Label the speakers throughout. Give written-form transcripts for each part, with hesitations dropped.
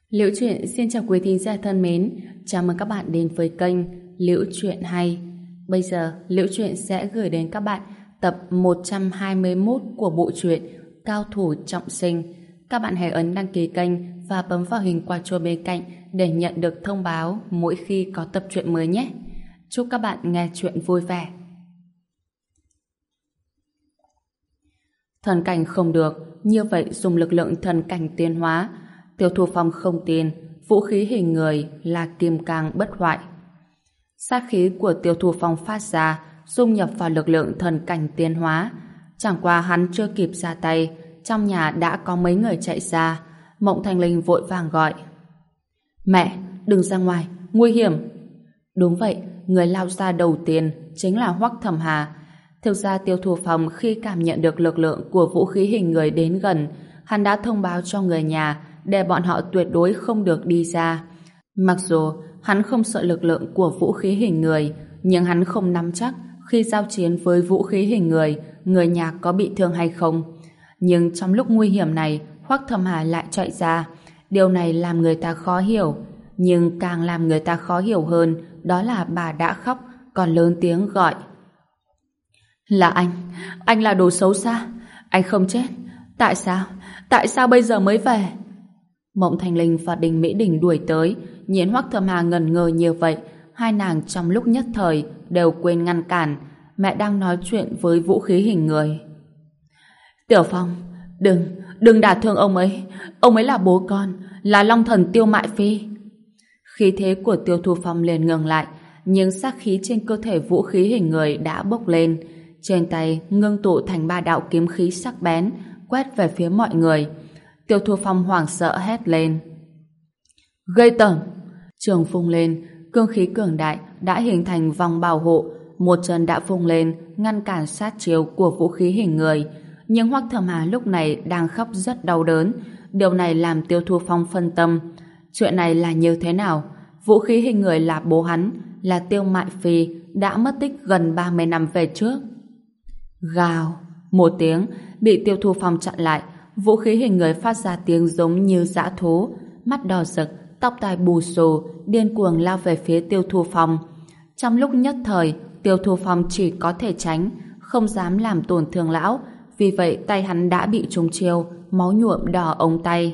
Speaker 1: Liễu Chuyện xin chào quý thính giả thân mến, chào mừng các bạn đến với kênh Liễu Chuyện Hay. Bây giờ, Liễu Chuyện sẽ gửi đến các bạn tập 121 của bộ truyện Cao Thủ Trọng Sinh. Các bạn hãy ấn đăng ký kênh và bấm vào hình quả chuông bên cạnh để nhận được thông báo mỗi khi có tập truyện mới nhé. Chúc các bạn nghe truyện vui vẻ. Thần cảnh không được, như vậy dùng lực lượng thần cảnh tiến hóa. Tiêu Thu Phong không tin vũ khí hình người là kim cang bất hoại. Sát khí của Tiêu Thu Phong phát ra dung nhập vào lực lượng thần cảnh tiến hóa. Chẳng qua hắn chưa kịp ra tay, trong nhà đã có mấy người chạy ra. Mộng Thanh Linh vội vàng gọi: "Mẹ, đừng ra ngoài, nguy hiểm!" Đúng vậy, người lao ra đầu tiên chính là Hoắc Thẩm Hà. Thực ra Tiêu Thu Phong khi cảm nhận được lực lượng của vũ khí hình người đến gần, hắn đã thông báo cho người nhà để bọn họ tuyệt đối không được đi ra. Mặc dù hắn không sợ lực lượng của vũ khí hình người, nhưng hắn không nắm chắc khi giao chiến với vũ khí hình người nhà có bị thương hay không. Nhưng trong lúc nguy hiểm này, Hoắc Thẩm Hà lại chạy ra. Điều này làm người ta khó hiểu. Nhưng càng làm người ta khó hiểu hơn, đó là bà đã khóc, còn lớn tiếng gọi: "Là anh là đồ xấu xa, anh không chết. Tại sao bây giờ mới về?" Mộng Thanh Linh và Đình Mỹ Đình đuổi tới, nhìn Hoắc Thẩm Hà ngẩn ngơ như vậy, hai nàng trong lúc nhất thời đều quên ngăn cản. Mẹ đang nói chuyện với vũ khí hình người. "Tiểu Phong, đừng đả thương ông ấy là bố con, là Long Thần Tiêu Mại Phi." Khí thế của Tiêu Thu Phong liền ngừng lại, nhưng sát khí trên cơ thể vũ khí hình người đã bốc lên, trên tay ngưng tụ thành 3 đạo kiếm khí sắc bén quét về phía mọi người. Tiêu Thu Phong hoảng sợ hét lên: "Gây tởm!" Trường phung lên, cương khí cường đại đã hình thành vòng bảo hộ, một chân đã phung lên ngăn cản sát chiêu của vũ khí hình người. Nhưng Hoắc Thẩm Hà lúc này đang khóc rất đau đớn. Điều này làm Tiêu Thu Phong phân tâm. Chuyện này là như thế nào? Vũ khí hình người là bố hắn, là Tiêu Mại Phi, đã mất tích gần 30 năm về trước. Gào một tiếng, bị Tiêu Thu Phong chặn lại. Vũ khí hình người phát ra tiếng giống như dã thú, mắt đỏ rực, tóc tai bù xù, điên cuồng lao về phía Tiêu Thu Phong. Trong lúc nhất thời, Tiêu Thu Phong chỉ có thể tránh, không dám làm tổn thương lão. Vì vậy tay hắn đã bị trúng chiêu, máu nhuộm đỏ ống tay.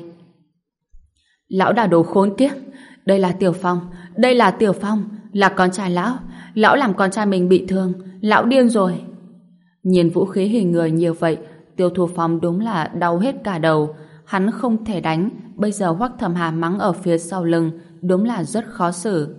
Speaker 1: "Lão đả đồ khốn kiếp! Đây là Tiểu Phong, là con trai lão làm con trai mình bị thương, lão điên rồi!" Nhìn vũ khí hình người như vậy, Tiêu Thu Phong đúng là đau hết cả đầu. Hắn không thể đánh, bây giờ Hoắc Thẩm Hà mắng ở phía sau lưng, đúng là rất khó xử.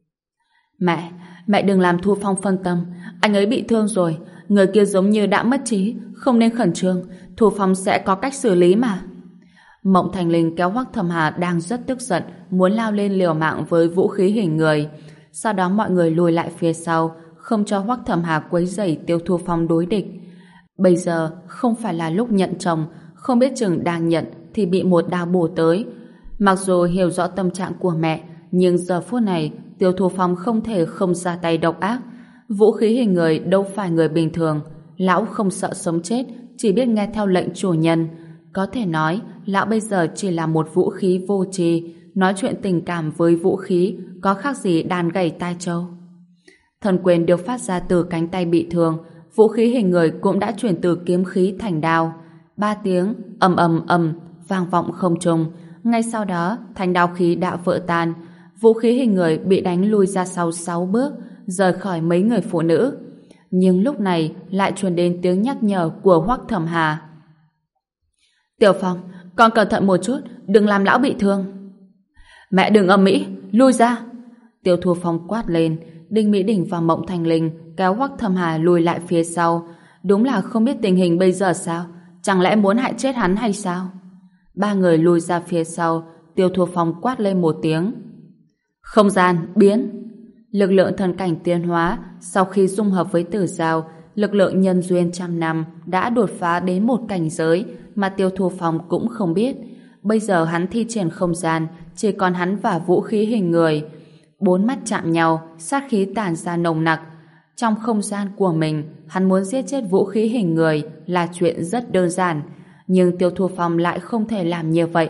Speaker 1: Mẹ đừng làm Thu Phong phân tâm, anh ấy bị thương rồi, người kia giống như đã mất trí, không nên khẩn trương, Thu Phong sẽ có cách xử lý mà. Mộng Thanh Linh kéo Hoắc Thẩm Hà đang rất tức giận, muốn lao lên liều mạng với vũ khí hình người. Sau đó mọi người lùi lại phía sau, không cho Hoắc Thẩm Hà quấy rầy Tiêu Thu Phong đối địch. Bây giờ không phải là lúc nhận chồng, không biết chừng đang nhận thì bị một đao bổ tới. Mặc dù hiểu rõ tâm trạng của mẹ, nhưng giờ phút này Tiêu Thu Phong không thể không ra tay độc ác. Vũ khí hình người đâu phải người bình thường, lão không sợ sống chết, chỉ biết nghe theo lệnh chủ nhân. Có thể nói, lão bây giờ chỉ là một vũ khí vô tri, nói chuyện tình cảm với vũ khí có khác gì đàn gảy tai trâu. Thần quyền được phát ra từ cánh tay bị thương, vũ khí hình người cũng đã chuyển từ kiếm khí thành đao. 3 tiếng ầm ầm ầm vang vọng không trung, ngay sau đó thanh đao khí đã vỡ tan, vũ khí hình người bị đánh lui ra sau 6 bước, rời khỏi mấy người phụ nữ. Nhưng lúc này lại truyền đến tiếng nhắc nhở của Hoắc Thẩm Hà: "Tiểu Phong, con cẩn thận một chút, đừng làm lão bị thương." "Mẹ đừng ầm ĩ, lui ra!" Tiêu Thu Phong quát lên. Đinh Mỹ Đình và Mộng Thanh Linh kéo Hoắc Thẩm Hà lùi lại phía sau. Đúng là không biết tình hình bây giờ sao, chẳng lẽ muốn hại chết hắn hay sao? 3 người lùi ra phía sau. Tiêu Thu Phong quát lên một tiếng: "Không gian biến!" Lực lượng thần cảnh tiến hóa sau khi dung hợp với tử giao, lực lượng nhân duyên trăm năm đã đột phá đến một cảnh giới mà Tiêu Thu Phong cũng không biết. Bây giờ hắn thi triển không gian, chỉ còn hắn và vũ khí hình người. 4 mắt chạm nhau, sát khí tản ra nồng nặc. Trong không gian của mình, hắn muốn giết chết vũ khí hình người là chuyện rất đơn giản. Nhưng Tiêu Thu Phong lại không thể làm như vậy.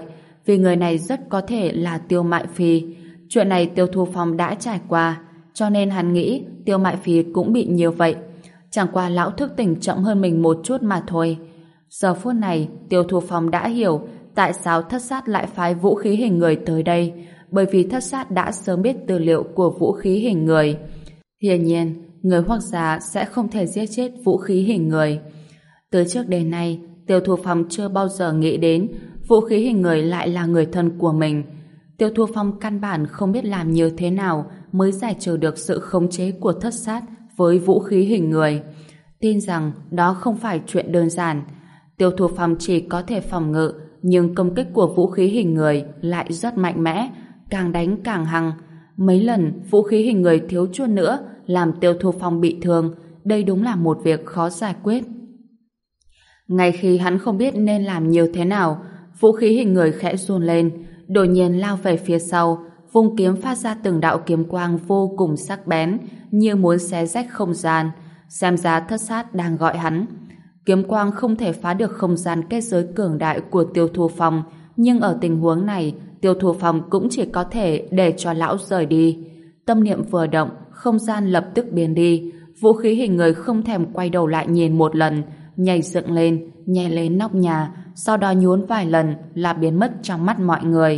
Speaker 1: vì người này rất có thể là Tiêu Mại Phi. Chuyện này Tiêu Thu Phong đã trải qua, cho nên hắn nghĩ Tiêu Mại Phi cũng bị như vậy. Chẳng qua lão thức tỉnh chậm hơn mình một chút mà thôi. Giờ phút này, Tiêu Thu Phong đã hiểu tại sao Thất Sát lại phái vũ khí hình người tới đây, bởi vì Thất Sát đã sớm biết tư liệu của vũ khí hình người. Hiển nhiên, người Hoắc gia sẽ không thể giết chết vũ khí hình người. Từ trước đến nay, Tiêu Thu Phong chưa bao giờ nghĩ đến vũ khí hình người lại là người thân của mình. Tiêu Thu Phong căn bản không biết làm như thế nào mới giải trừ được sự khống chế của Thất Sát với vũ khí hình người. Tin rằng đó không phải chuyện đơn giản. Tiêu Thu Phong chỉ có thể phòng ngự, nhưng công kích của vũ khí hình người lại rất mạnh mẽ, càng đánh càng hăng. Mấy lần vũ khí hình người thiếu chút nữa làm Tiêu Thu Phong bị thương, đây đúng là một việc khó giải quyết. Ngay khi hắn không biết nên làm như thế nào, vũ khí hình người khẽ run lên, đột nhiên lao về phía sau, vung kiếm phát ra từng đạo kiếm quang vô cùng sắc bén, như muốn xé rách không gian. Xem ra Thất Sát đang gọi hắn. Kiếm quang không thể phá được không gian kết giới cường đại của Tiêu Thu Phong, nhưng ở tình huống này, Tiêu Thu Phong cũng chỉ có thể để cho lão rời đi. Tâm niệm vừa động, không gian lập tức biến đi. Vũ khí hình người không thèm quay đầu lại nhìn một lần, nhảy dựng lên, nhảy lên nóc nhà, sau đó nhún vài lần là biến mất trong mắt mọi người.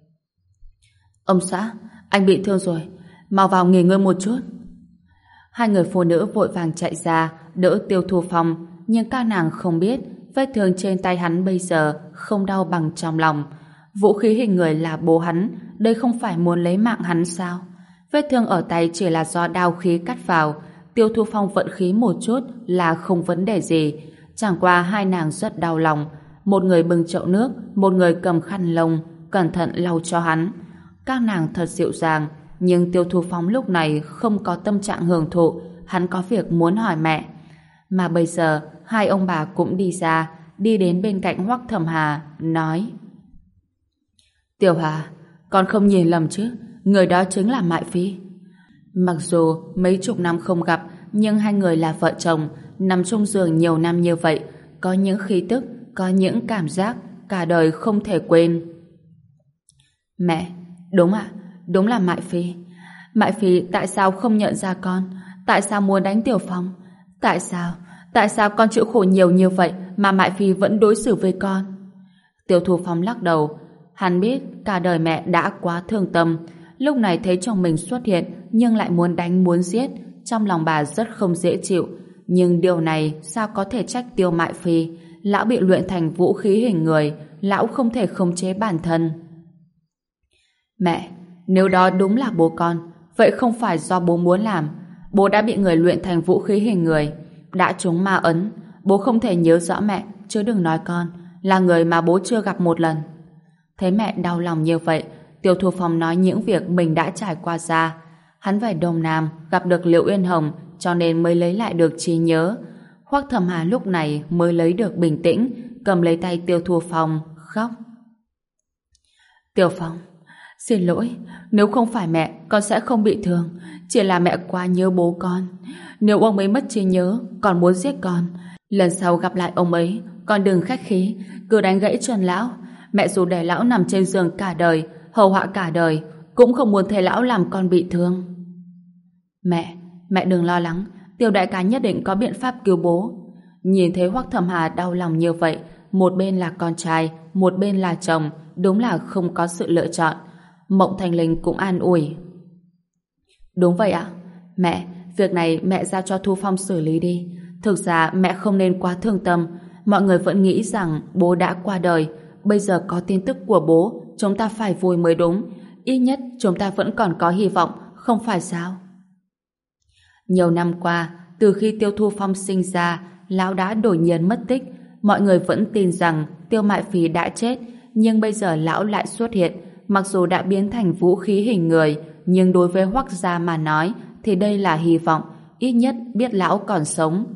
Speaker 1: Ông xã, anh bị thương rồi, mau vào nghỉ ngơi một chút. Hai người phụ nữ vội vàng chạy ra đỡ Tiêu Thu Phong, nhưng các nàng không biết vết thương trên tay hắn bây giờ không đau bằng trong lòng. Vũ khí hình người là bố hắn, đây không phải muốn lấy mạng hắn sao? Vết thương ở tay chỉ là do đao khí cắt vào. Tiêu Thu Phong vận khí một chút là không vấn đề gì. Chẳng qua hai nàng rất đau lòng. Một người bưng chậu nước, một người cầm khăn lông, cẩn thận lau cho hắn. Các nàng thật dịu dàng, nhưng Tiêu Thu Phong lúc này không có tâm trạng hưởng thụ, hắn có việc muốn hỏi mẹ. Mà bây giờ, hai ông bà cũng đi ra, đi đến bên cạnh Hoắc Thẩm Hà, nói: Tiểu Hà, con không nhìn lầm chứ, người đó chính là Mại Phi. Mặc dù mấy chục năm không gặp, nhưng hai người là vợ chồng, nằm chung giường nhiều năm như vậy, có những khí tức, có những cảm giác cả đời không thể quên. Mẹ, đúng ạ, đúng là Mại Phi. Mại Phi tại sao không nhận ra con? Tại sao muốn đánh Tiểu Phong? Tại sao con chịu khổ nhiều như vậy mà Mại Phi vẫn đối xử với con? Tiêu Thu Phong lắc đầu. Hắn biết cả đời mẹ đã quá thương tâm, lúc này thấy chồng mình xuất hiện nhưng lại muốn đánh muốn giết, trong lòng bà rất không dễ chịu. Nhưng điều này sao có thể trách Tiêu Mại Phi? Lão bị luyện thành vũ khí hình người, lão không thể khống chế bản thân. Mẹ, nếu đó đúng là bố con, vậy không phải do bố muốn làm. Bố đã bị người luyện thành vũ khí hình người, đã trúng ma ấn. Bố không thể nhớ rõ mẹ, chứ đừng nói con, là người mà bố chưa gặp một lần. Thấy mẹ đau lòng như vậy, Tiêu Thu Phong nói những việc mình đã trải qua ra. Hắn về Đông Nam gặp được Liễu Uyên Hồng, cho nên mới lấy lại được trí nhớ. Hoắc Thẩm Hà lúc này mới lấy được bình tĩnh, cầm lấy tay Tiêu Thu Phong khóc. Tiểu Phong, xin lỗi, nếu không phải mẹ, con sẽ không bị thương. Chỉ là mẹ quá nhớ bố con. Nếu ông ấy mất trí nhớ, còn muốn giết con, lần sau gặp lại ông ấy, con đừng khách khí, cứ đánh gãy chân lão. Mẹ dù để lão nằm trên giường cả đời, hầu hạ cả đời, cũng không muốn thấy lão làm con bị thương. Mẹ đừng lo lắng, Tiêu đại ca nhất định có biện pháp cứu bố. Nhìn thấy Hoắc Thẩm Hà đau lòng như vậy, một bên là con trai, một bên là chồng, đúng là không có sự lựa chọn. Mộng Thành Linh cũng an ủi. Đúng vậy ạ. Mẹ, việc này mẹ giao cho Thu Phong xử lý đi. Thực ra mẹ không nên quá thương tâm. Mọi người vẫn nghĩ rằng bố đã qua đời. Bây giờ có tin tức của bố, chúng ta phải vui mới đúng. Ít nhất chúng ta vẫn còn có hy vọng, không phải sao? Nhiều năm qua, từ khi Tiêu Thu Phong sinh ra, lão đã đột nhiên mất tích. Mọi người vẫn tin rằng Tiêu Mại Phi đã chết, nhưng bây giờ lão lại xuất hiện. Mặc dù đã biến thành vũ khí hình người, nhưng đối với Hoắc gia mà nói thì đây là hy vọng, ít nhất biết lão còn sống.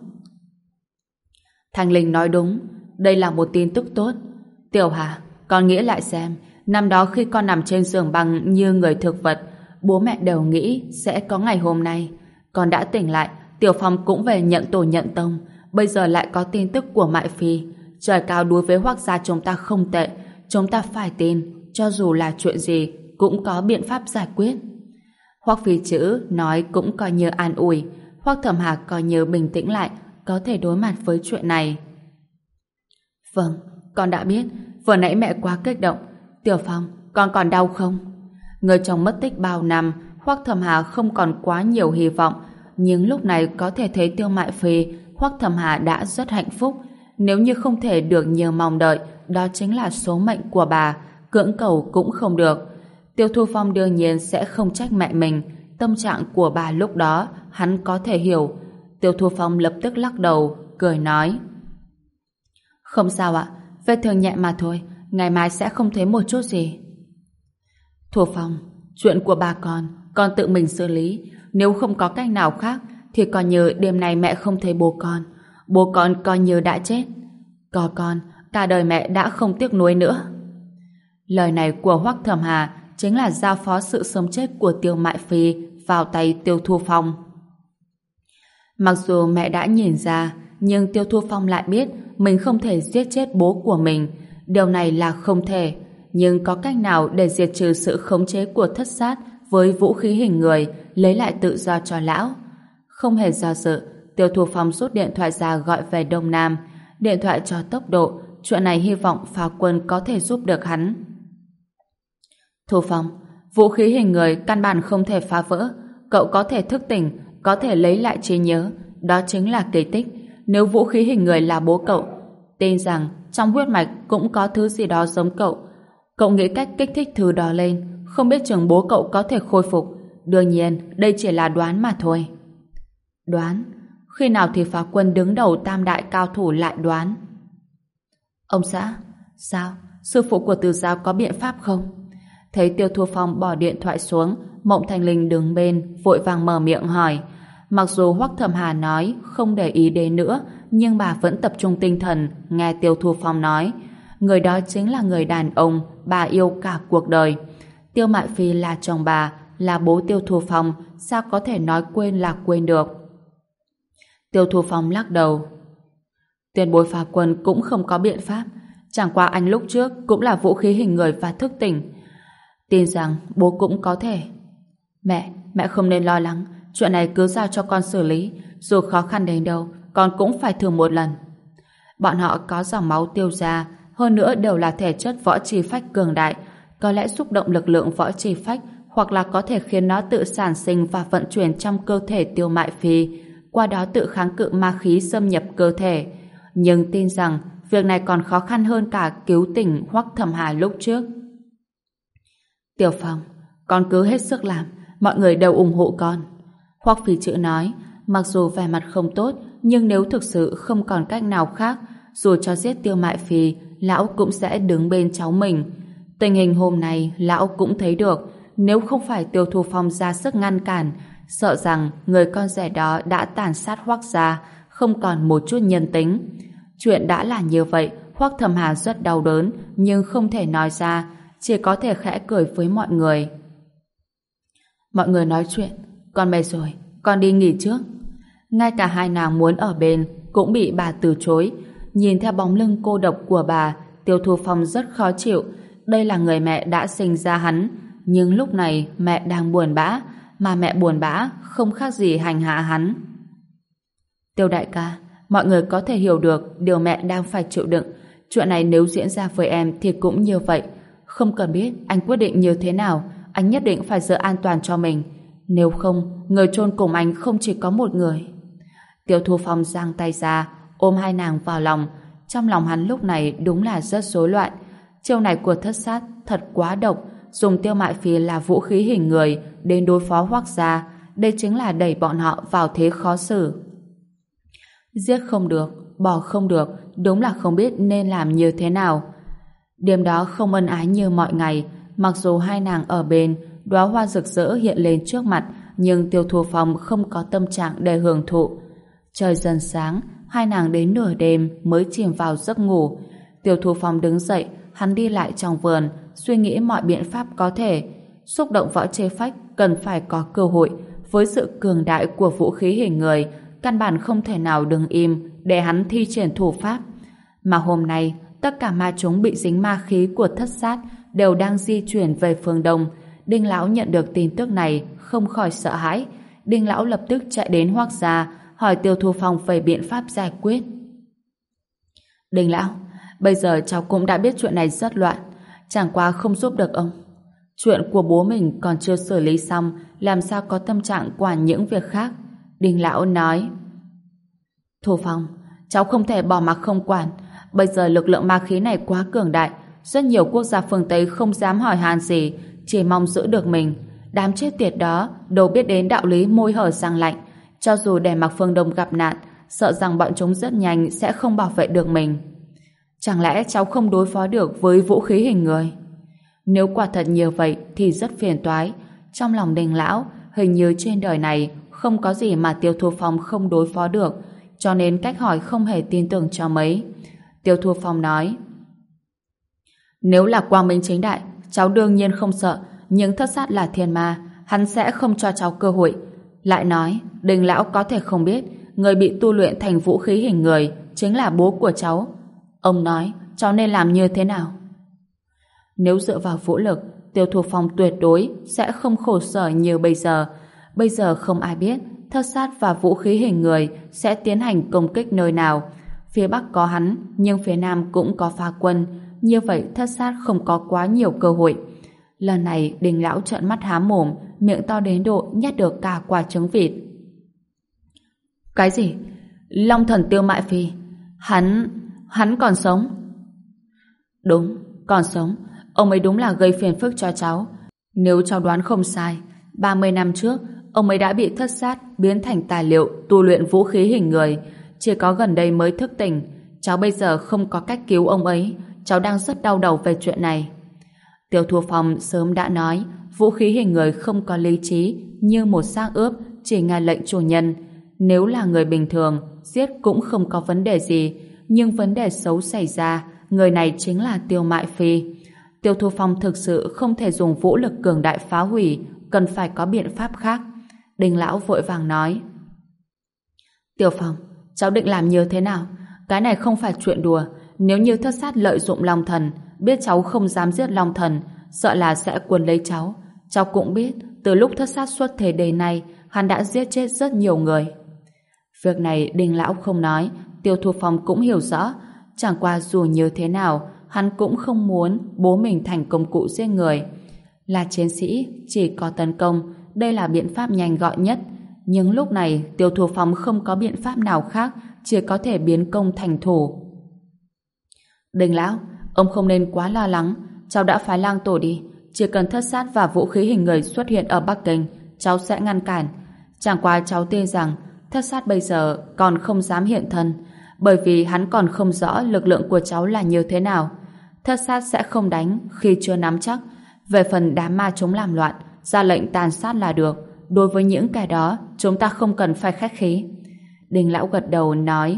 Speaker 1: Thành Linh nói đúng, đây là một tin tức tốt. Tiểu Hà, con nghĩ lại xem, năm đó khi con nằm trên giường băng như người thực vật, bố mẹ đều nghĩ sẽ có ngày hôm nay. Con đã tỉnh lại, Tiểu Phong cũng về nhận tổ nhận tông, bây giờ lại có tin tức của Mại Phi. Trời cao đối với Hoắc gia chúng ta không tệ, chúng ta phải tin, cho dù là chuyện gì cũng có biện pháp giải quyết. Hoắc Phi Chữ nói cũng coi như an ủi, Hoắc Thẩm Hà coi như bình tĩnh lại, có thể đối mặt với chuyện này. Vâng, con đã biết, vừa nãy mẹ quá kích động. Tiểu Phong, con còn đau không? Người chồng mất tích bao năm, Hoắc Thẩm Hà không còn quá nhiều hy vọng, nhưng lúc này có thể thấy Tiêu Mại Phi, Hoắc Thẩm Hà đã rất hạnh phúc. Nếu như không thể được như mong đợi, đó chính là số mệnh của bà, cưỡng cầu cũng không được. Tiêu Thu Phong đương nhiên sẽ không trách mẹ mình, tâm trạng của bà lúc đó hắn có thể hiểu. Tiêu Thu Phong lập tức lắc đầu, cười nói: Không sao ạ, vết thương nhẹ mà thôi, ngày mai sẽ không thấy một chút gì. Thu Phong, chuyện của bà con tự mình xử lý, nếu không có cách nào khác thì coi như đêm nay mẹ không thấy bố con coi như đã chết. Có con, cả đời mẹ đã không tiếc nuối nữa. Lời này của Hoắc Thẩm Hà chính là giao phó sự sống chết của Tiêu Mại Phi vào tay Tiêu Thu Phong. Mặc dù mẹ đã nhìn ra, nhưng Tiêu Thu Phong lại biết mình không thể giết chết bố của mình. Điều này là không thể, nhưng có cách nào để diệt trừ sự khống chế của thất sát với vũ khí hình người, lấy lại tự do cho lão? Không hề do dự, Tiêu Thu Phong rút điện thoại ra gọi về Đông Nam. Điện thoại cho tốc độ, chuyện này hy vọng Phá Quân có thể giúp được hắn. Thu Phong, vũ khí hình người căn bản không thể phá vỡ. Cậu có thể thức tỉnh, có thể lấy lại trí nhớ, đó chính là kỳ tích. Nếu vũ khí hình người là bố cậu, tin rằng trong huyết mạch cũng có thứ gì đó giống cậu. Cậu nghĩ cách kích thích thứ đó lên, không biết chừng bố cậu có thể khôi phục. Đương nhiên, đây chỉ là đoán mà thôi. Đoán? Khi nào thì Phá Quân đứng đầu tam đại cao thủ lại đoán? Ông xã, sao? Sư phụ của Từ Giao có biện pháp không? Thấy Tiêu Thu Phong bỏ điện thoại xuống, Mộng Thanh Linh đứng bên, vội vàng mở miệng hỏi. Mặc dù Hoắc Thẩm Hà nói không để ý đến nữa, nhưng bà vẫn tập trung tinh thần nghe Tiêu Thu Phong nói. Người đó chính là người đàn ông bà yêu cả cuộc đời. Tiêu Mại Phi là chồng bà, là bố Tiêu Thu Phong, sao có thể nói quên là quên được? Tiêu Thu Phong lắc đầu. Tiền bối Phá Quân cũng không có biện pháp, chẳng qua anh lúc trước cũng là vũ khí hình người và thức tỉnh. Tin rằng bố cũng có thể. Mẹ không nên lo lắng, chuyện này cứ giao cho con xử lý, dù khó khăn đến đâu, con cũng phải thử một lần. Bọn họ có dòng máu Tiêu gia, hơn nữa đều là thể chất võ trì phách cường đại, có lẽ xúc động lực lượng võ trì phách, hoặc là có thể khiến nó tự sản sinh và vận chuyển trong cơ thể Tiêu Mại Phi, qua đó tự kháng cự ma khí xâm nhập cơ thể. Nhưng tin rằng việc này còn khó khăn hơn cả cứu tỉnh Hoắc Thẩm Hà lúc trước. Tiểu Phong, con cứ hết sức làm, mọi người đều ủng hộ con. Hoắc Phi Chữ nói, mặc dù vẻ mặt không tốt, nhưng nếu thực sự không còn cách nào khác, dù cho giết Tiêu Mại Phi, lão cũng sẽ đứng bên cháu mình. Tình hình hôm nay lão cũng thấy được, nếu không phải Tiêu Thu Phong ra sức ngăn cản, sợ rằng người con rể đó đã tàn sát Hoắc gia, không còn một chút nhân tính. Chuyện đã là như vậy, Hoắc Thẩm Hà rất đau đớn, nhưng không thể nói ra, chỉ có thể khẽ cười với mọi người. Mọi người nói chuyện, con mệt rồi, con đi nghỉ trước. Ngay cả hai nàng muốn ở bên cũng bị bà từ chối. Nhìn theo bóng lưng cô độc của bà, Tiêu Thu Phong rất khó chịu. Đây là người mẹ đã sinh ra hắn, nhưng lúc này mẹ đang buồn bã, mà mẹ buồn bã không khác gì hành hạ hắn. Tiêu đại ca, mọi người có thể hiểu được điều mẹ đang phải chịu đựng. Chuyện này nếu diễn ra với em thì cũng như vậy. Không cần biết anh quyết định như thế nào, anh nhất định phải giữ an toàn cho mình. Nếu không, người chôn cùng anh không chỉ có một người. Tiêu Thu Phong giang tay ra, ôm hai nàng vào lòng. Trong lòng hắn lúc này đúng là rất rối loạn. Chiêu này của thất sát thật quá độc, dùng Tiêu Mại Phi là vũ khí hình người đến đối phó Hoắc gia, đây chính là đẩy bọn họ vào thế khó xử. Giết không được, bỏ không được, đúng là không biết nên làm như thế nào. Đêm đó không ân ái như mọi ngày, mặc dù hai nàng ở bên, đóa hoa rực rỡ hiện lên trước mặt, nhưng Tiêu Thu Phong không có tâm trạng để hưởng thụ. Trời dần sáng, hai nàng đến nửa đêm mới chìm vào giấc ngủ. Tiêu Thu Phong đứng dậy, hắn đi lại trong vườn, suy nghĩ mọi biện pháp có thể. Xúc động võ chế phách cần phải có cơ hội. Với sự cường đại của vũ khí hình người, căn bản không thể nào đứng im để hắn thi triển thủ pháp. Mà hôm nay, tất cả ma chúng bị dính ma khí của Thất Sát đều đang di chuyển về phương Đông. Đinh lão nhận được tin tức này không khỏi sợ hãi. Đinh lão lập tức chạy đến Hoắc gia hỏi Tiêu Thu Phong về biện pháp giải quyết. Đinh lão, bây giờ cháu cũng đã biết chuyện này rất loạn, chẳng qua không giúp được ông. Chuyện của bố mình còn chưa xử lý xong, làm sao có tâm trạng quản những việc khác. Đinh lão nói. Thu Phong, cháu không thể bỏ mặc không quản. Bây giờ lực lượng ma khí này quá cường đại, rất nhiều quốc gia phương Tây không dám hỏi han gì, chỉ mong giữ được mình. Đám chết tiệt đó đâu biết đến đạo lý môi hở răng lạnh. Cho dù để mặc phương Đông gặp nạn, sợ rằng bọn chúng rất nhanh sẽ không bảo vệ được mình. Chẳng lẽ cháu không đối phó được với vũ khí hình người? Nếu quả thật như vậy thì rất phiền toái. Trong lòng Đinh lão, hình như trên đời này không có gì mà Tiêu Thu Phong không đối phó được, cho nên cách hỏi không hề tin tưởng cho mấy. Tiêu Thu Phong nói: nếu là quang minh chính đại, cháu đương nhiên không sợ, nhưng Thất Sát là thiên ma, hắn sẽ không cho cháu cơ hội. Lại nói, Đinh lão có thể không biết, người bị tu luyện thành vũ khí hình người chính là bố của cháu. Ông nói, cháu nên làm như thế nào? Nếu dựa vào vũ lực, Tiêu Thu Phong tuyệt đối sẽ không khổ sở như bây giờ. Bây giờ không ai biết Thất Sát và vũ khí hình người sẽ tiến hành công kích nơi nào. Phía Bắc có hắn, nhưng phía Nam cũng có phá quân. Như vậy Thất Sát không có quá nhiều cơ hội. Lần này Đinh lão trợn mắt há mồm, miệng to đến độ nhét được cả quả trứng vịt. Cái gì? Long thần Tiêu Mại Phi? Hắn còn sống? Đúng, còn sống. Ông ấy đúng là gây phiền phức cho cháu. Nếu cháu đoán không sai, 30 năm trước, ông ấy đã bị Thất Sát biến thành tài liệu tu luyện vũ khí hình người. Chỉ có gần đây mới thức tỉnh. Cháu bây giờ không có cách cứu ông ấy. Cháu đang rất đau đầu về chuyện này. Tiêu Thu Phong sớm đã nói vũ khí hình người không có lý trí, như một xác ướp, chỉ nghe lệnh chủ nhân. Nếu là người bình thường, giết cũng không có vấn đề gì. Nhưng vấn đề xấu xảy ra, người này chính là Tiêu Mại Phi. Tiêu Thu Phong thực sự không thể dùng vũ lực cường đại phá hủy, cần phải có biện pháp khác. Đinh lão vội vàng nói: Tiêu Phong, cháu định làm như thế nào? Cái này không phải chuyện đùa. Nếu như Thất Sát lợi dụng Long Thần, biết cháu không dám giết Long Thần, sợ là sẽ cuốn lấy cháu. Cháu cũng biết, từ lúc Thất Sát xuất thế đến nay, hắn đã giết chết rất nhiều người. Việc này Đinh lão không nói, Tiêu Thu Phong cũng hiểu rõ. Chẳng qua dù như thế nào, hắn cũng không muốn bố mình thành công cụ giết người. Là chiến sĩ, chỉ có tấn công, đây là biện pháp nhanh gọn nhất. Nhưng lúc này Tiêu Thu Phong không có biện pháp nào khác, chỉ có thể biến công thành thủ. Đinh lão, ông không nên quá lo lắng. Cháu đã phái lang tổ đi. Chỉ cần Thất Sát và vũ khí hình người xuất hiện ở Bắc Kinh, cháu sẽ ngăn cản. Chẳng qua cháu tin rằng Thất Sát bây giờ còn không dám hiện thân, bởi vì hắn còn không rõ lực lượng của cháu là như thế nào. Thất Sát sẽ không đánh khi chưa nắm chắc. Về phần đám ma chúng làm loạn, ra lệnh tàn sát là được. Đối với những kẻ đó, chúng ta không cần phải khách khí. Đinh lão gật đầu nói: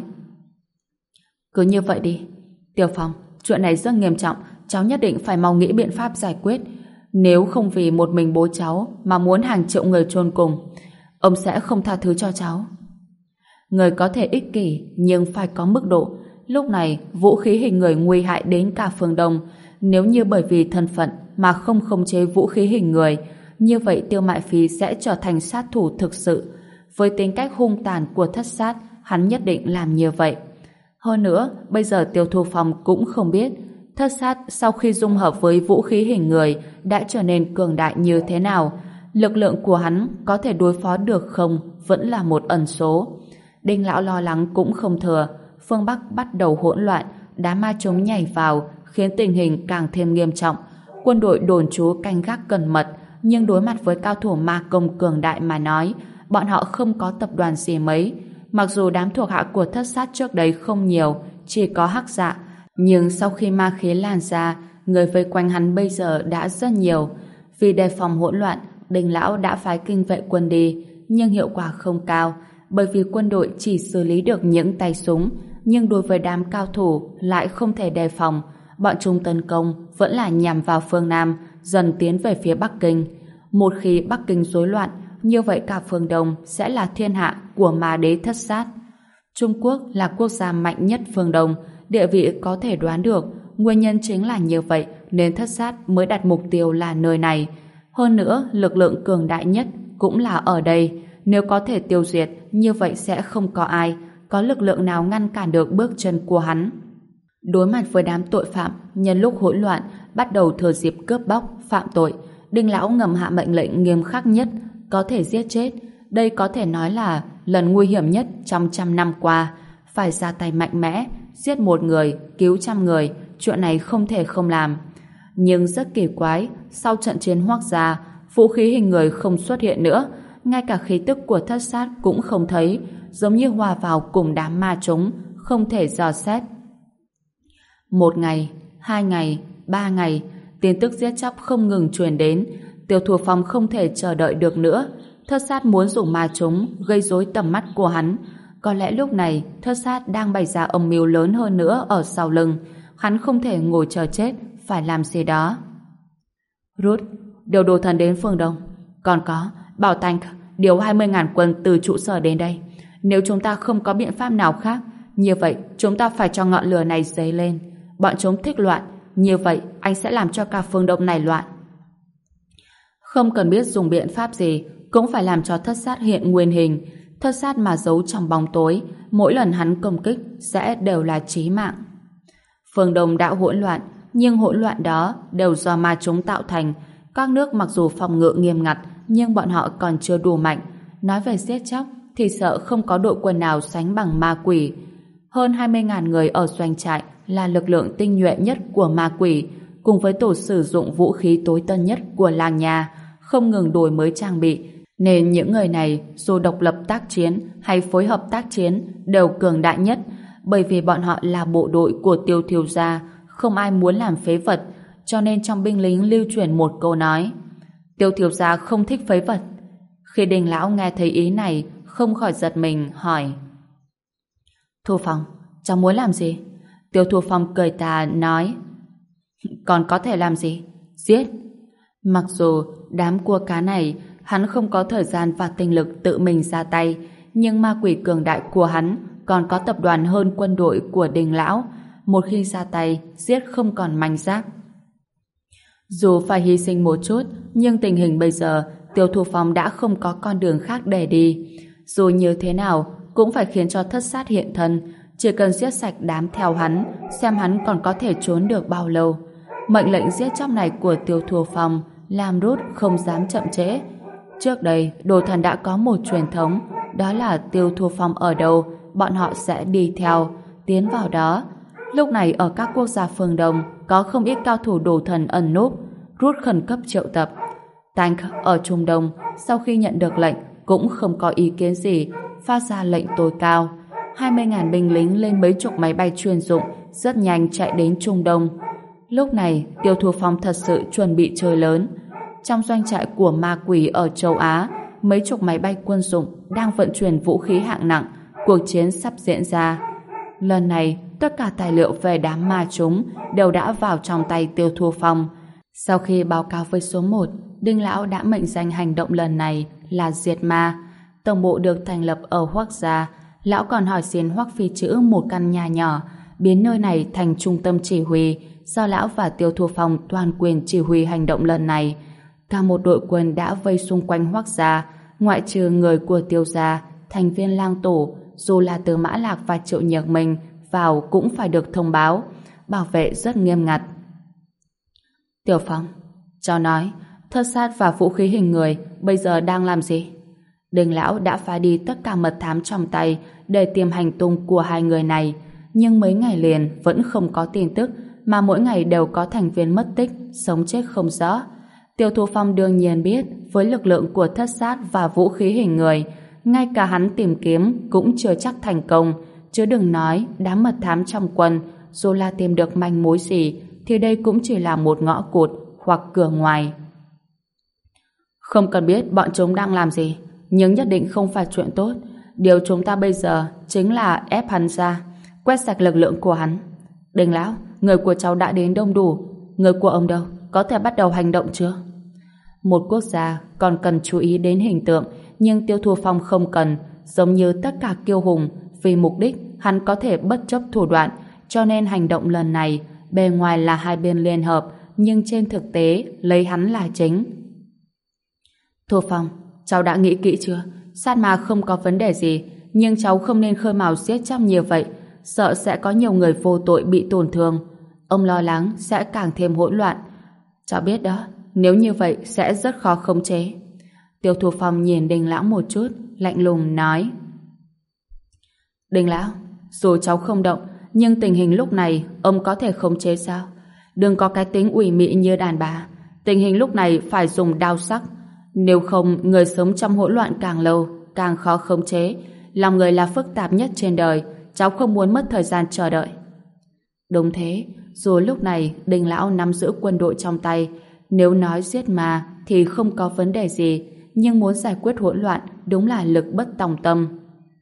Speaker 1: cứ như vậy đi. Tiêu Phong, chuyện này rất nghiêm trọng, cháu nhất định phải mau nghĩ biện pháp giải quyết. Nếu không vì một mình bố cháu mà muốn hàng triệu người chôn cùng, ông sẽ không tha thứ cho cháu. Người có thể ích kỷ, nhưng phải có mức độ. Lúc này, vũ khí hình người nguy hại đến cả phương Đông. Nếu như bởi vì thân phận mà không khống chế vũ khí hình người, như vậy Tiêu Mại Phi sẽ trở thành sát thủ thực sự. Với tính cách hung tàn của Thất Sát, hắn nhất định làm như vậy. Hơn nữa, bây giờ Tiêu Thu Phong cũng không biết Thất Sát sau khi dung hợp với vũ khí hình người đã trở nên cường đại như thế nào. Lực lượng của hắn có thể đối phó được không vẫn là một ẩn số. Đinh lão lo lắng cũng không thừa. Phương Bắc bắt đầu hỗn loạn, đám ma chúng nhảy vào khiến tình hình càng thêm nghiêm trọng. Quân đội đồn trú canh gác cẩn mật, nhưng đối mặt với cao thủ ma công cường đại mà nói, bọn họ không có tập đoàn gì mấy. Mặc dù đám thuộc hạ của Thất Sát trước đấy không nhiều, chỉ có Hắc Dạ, nhưng sau khi ma khí lan ra, người vây quanh hắn bây giờ đã rất nhiều. Vì đề phòng hỗn loạn, Đinh lão đã phái kinh vệ quân đi, nhưng hiệu quả không cao, bởi vì quân đội chỉ xử lý được những tay súng, nhưng đối với đám cao thủ lại không thể đề phòng. Bọn chúng tấn công vẫn là nhằm vào phương Nam, dần tiến về phía Bắc Kinh. Một khi Bắc Kinh rối loạn, như vậy cả phương Đông sẽ là thiên hạ của ma đế Thất Sát. Trung Quốc là quốc gia mạnh nhất phương Đông, địa vị có thể đoán được, nguyên nhân chính là như vậy nên Thất Sát mới đặt mục tiêu là nơi này. Hơn nữa, lực lượng cường đại nhất cũng là ở đây. Nếu có thể tiêu diệt, như vậy sẽ không có ai, có lực lượng nào ngăn cản được bước chân của hắn. Đối mặt với đám tội phạm, nhân lúc hỗn loạn, bắt đầu thừa dịp cướp bóc, phạm tội, Đinh Lão ngầm hạ mệnh lệnh nghiêm khắc nhất, có thể giết chết. Đây có thể nói là lần nguy hiểm nhất trong 100 năm qua. Phải ra tay mạnh mẽ, giết một người, cứu 100 người, chuyện này không thể không làm. Nhưng rất kỳ quái, sau trận chiến Hoắc Gia, vũ khí hình người không xuất hiện nữa, ngay cả khí tức của Thất Sát cũng không thấy, giống như hòa vào cùng đám ma chúng, không thể dò xét. 1 ngày, 2 ngày, 3 ngày, tin tức giết chóc không ngừng truyền đến. Tiêu Thủ Phong không thể chờ đợi được nữa. Thất Sát muốn dùng ma chúng gây rối tầm mắt của hắn. Có lẽ lúc này Thất Sát đang bày ra âm mưu lớn hơn nữa ở sau lưng. Hắn không thể ngồi chờ chết, phải làm gì đó. Rút, điều đồ thần đến phương Đông. Còn có, Bảo Tank điều 20.000 quân từ trụ sở đến đây. Nếu chúng ta không có biện pháp nào khác, như vậy chúng ta phải cho ngọn lửa này dấy lên. Bọn chúng thích loạn, như vậy anh sẽ làm cho cả phương Đông này loạn. Không cần biết dùng biện pháp gì, cũng phải làm cho Thất Sát hiện nguyên hình. Thất Sát mà giấu trong bóng tối, mỗi lần hắn công kích sẽ đều là chí mạng. Phương Đông đã hỗn loạn, nhưng hỗn loạn đó đều do ma chúng tạo thành. Các nước mặc dù phòng ngự nghiêm ngặt, nhưng bọn họ còn chưa đủ mạnh. Nói về giết chóc, thì sợ không có đội quân nào sánh bằng ma quỷ. Hơn 20.000 người ở doanh trại là lực lượng tinh nhuệ nhất của ma quỷ, cùng với tổ sử dụng vũ khí tối tân nhất của làng nhà, không ngừng đổi mới trang bị, nên những người này dù độc lập tác chiến hay phối hợp tác chiến đều cường đại nhất, bởi vì bọn họ là bộ đội của Tiêu thiếu gia, không ai muốn làm phế vật, cho nên trong binh lính lưu truyền một câu nói: Tiêu thiếu gia không thích phế vật. Khi Đinh Lão nghe thấy ý này, không khỏi giật mình, hỏi: Thu Phong, cháu muốn làm gì? Tiêu Thu Phong cười tà nói: Còn có thể làm gì? Giết. Mặc dù đám cua cá này hắn không có thời gian và tinh lực tự mình ra tay, nhưng ma quỷ cường đại của hắn còn có tập đoàn hơn quân đội của Đinh Lão, một khi ra tay giết không còn manh giáp. Dù phải hy sinh một chút, nhưng tình hình bây giờ Tiêu Thu Phong đã không có con đường khác để đi. Dù như thế nào cũng phải khiến cho Thất Sát hiện thân, chỉ cần giết sạch đám theo hắn, xem hắn còn có thể trốn được bao lâu. Mệnh lệnh giết chóc này của Tiêu Thu Phong làm Rút không dám chậm trễ. Trước đây, đồ thần đã có một truyền thống, đó là Tiêu Thu Phong ở đâu, bọn họ sẽ đi theo, tiến vào đó. Lúc này ở các quốc gia phương Đông có không ít cao thủ đồ thần ẩn núp. Rút khẩn cấp triệu tập. Tank ở Trung Đông sau khi nhận được lệnh cũng không có ý kiến gì, phát ra lệnh tối cao. 20.000 binh lính lên mấy chục máy bay chuyên dụng rất nhanh chạy đến Trung Đông. Lúc này Tiêu Thu Phong thật sự chuẩn bị chơi lớn. Trong doanh trại của ma quỷ ở châu Á, mấy chục máy bay quân dụng đang vận chuyển vũ khí hạng nặng. Cuộc chiến sắp diễn ra. Lần này tất cả tài liệu về đám ma chúng đều đã vào trong tay Tiêu Thu Phong. Sau khi báo cáo với số 1, Đinh Lão đã mệnh danh hành động lần này là diệt ma. Tổng bộ được thành lập ở Hoắc Gia. Lão còn hỏi xin Hoắc Phi Chữ một căn nhà nhỏ, biến nơi này thành trung tâm chỉ huy, do lão và Tiêu Thu Phong toàn quyền chỉ huy hành động lần này. Cả một đội quân đã vây xung quanh Hoắc Gia, ngoại trừ người của Tiêu gia, thành viên lang tổ, dù là từ Mã Lạc và Triệu Nhược Minh vào cũng phải được thông báo, bảo vệ rất nghiêm ngặt. Tiểu Phong, cháu nói, Thất Sát và vũ khí hình người bây giờ đang làm gì? Đinh Lão đã phá đi tất cả mật thám trong tay để tìm hành tung của hai người này, nhưng mấy ngày liền vẫn không có tin tức, mà mỗi ngày đều có thành viên mất tích, sống chết không rõ. Tiêu Thu Phong đương nhiên biết với lực lượng của Thất Sát và vũ khí hình người, ngay cả hắn tìm kiếm cũng chưa chắc thành công, chứ đừng nói đám mật thám trong quân, dù là tìm được manh mối gì thì đây cũng chỉ là một ngõ cụt hoặc cửa ngoài. Không cần biết bọn chúng đang làm gì, nhưng nhất định không phải chuyện tốt. Điều chúng ta bây giờ chính là ép hắn ra, quét sạch lực lượng của hắn. Đinh Lão, người của cháu đã đến đông đủ. Người của ông đâu? Có thể bắt đầu hành động chưa? Một quốc gia còn cần chú ý đến hình tượng, nhưng Tiêu Thu Phong không cần. Giống như tất cả kiêu hùng, vì mục đích hắn có thể bất chấp thủ đoạn, cho nên hành động lần này bề ngoài là hai bên liên hợp, nhưng trên thực tế lấy hắn là chính. Thu Phong, cháu đã nghĩ kỹ chưa? Sát ma không có vấn đề gì, nhưng cháu không nên khơi mào giết chóc như vậy, sợ sẽ có nhiều người vô tội bị tổn thương. Ông lo lắng sẽ càng thêm hỗn loạn. Cháu biết đó, nếu như vậy sẽ rất khó khống chế. Tiêu Thu Phong nhìn Đình Lão một chút, lạnh lùng nói. Đình Lão, dù cháu không động, nhưng tình hình lúc này ông có thể khống chế sao? Đừng có cái tính ủy mị như đàn bà. Tình hình lúc này phải dùng đao sắc. Nếu không, người sống trong hỗn loạn càng lâu, càng khó khống chế. Lòng người là phức tạp nhất trên đời. Cháu không muốn mất thời gian chờ đợi. Đúng thế, dù lúc này Đình Lão nắm giữ quân đội trong tay, nếu nói giết ma thì không có vấn đề gì, nhưng muốn giải quyết hỗn loạn đúng là lực bất tòng tâm.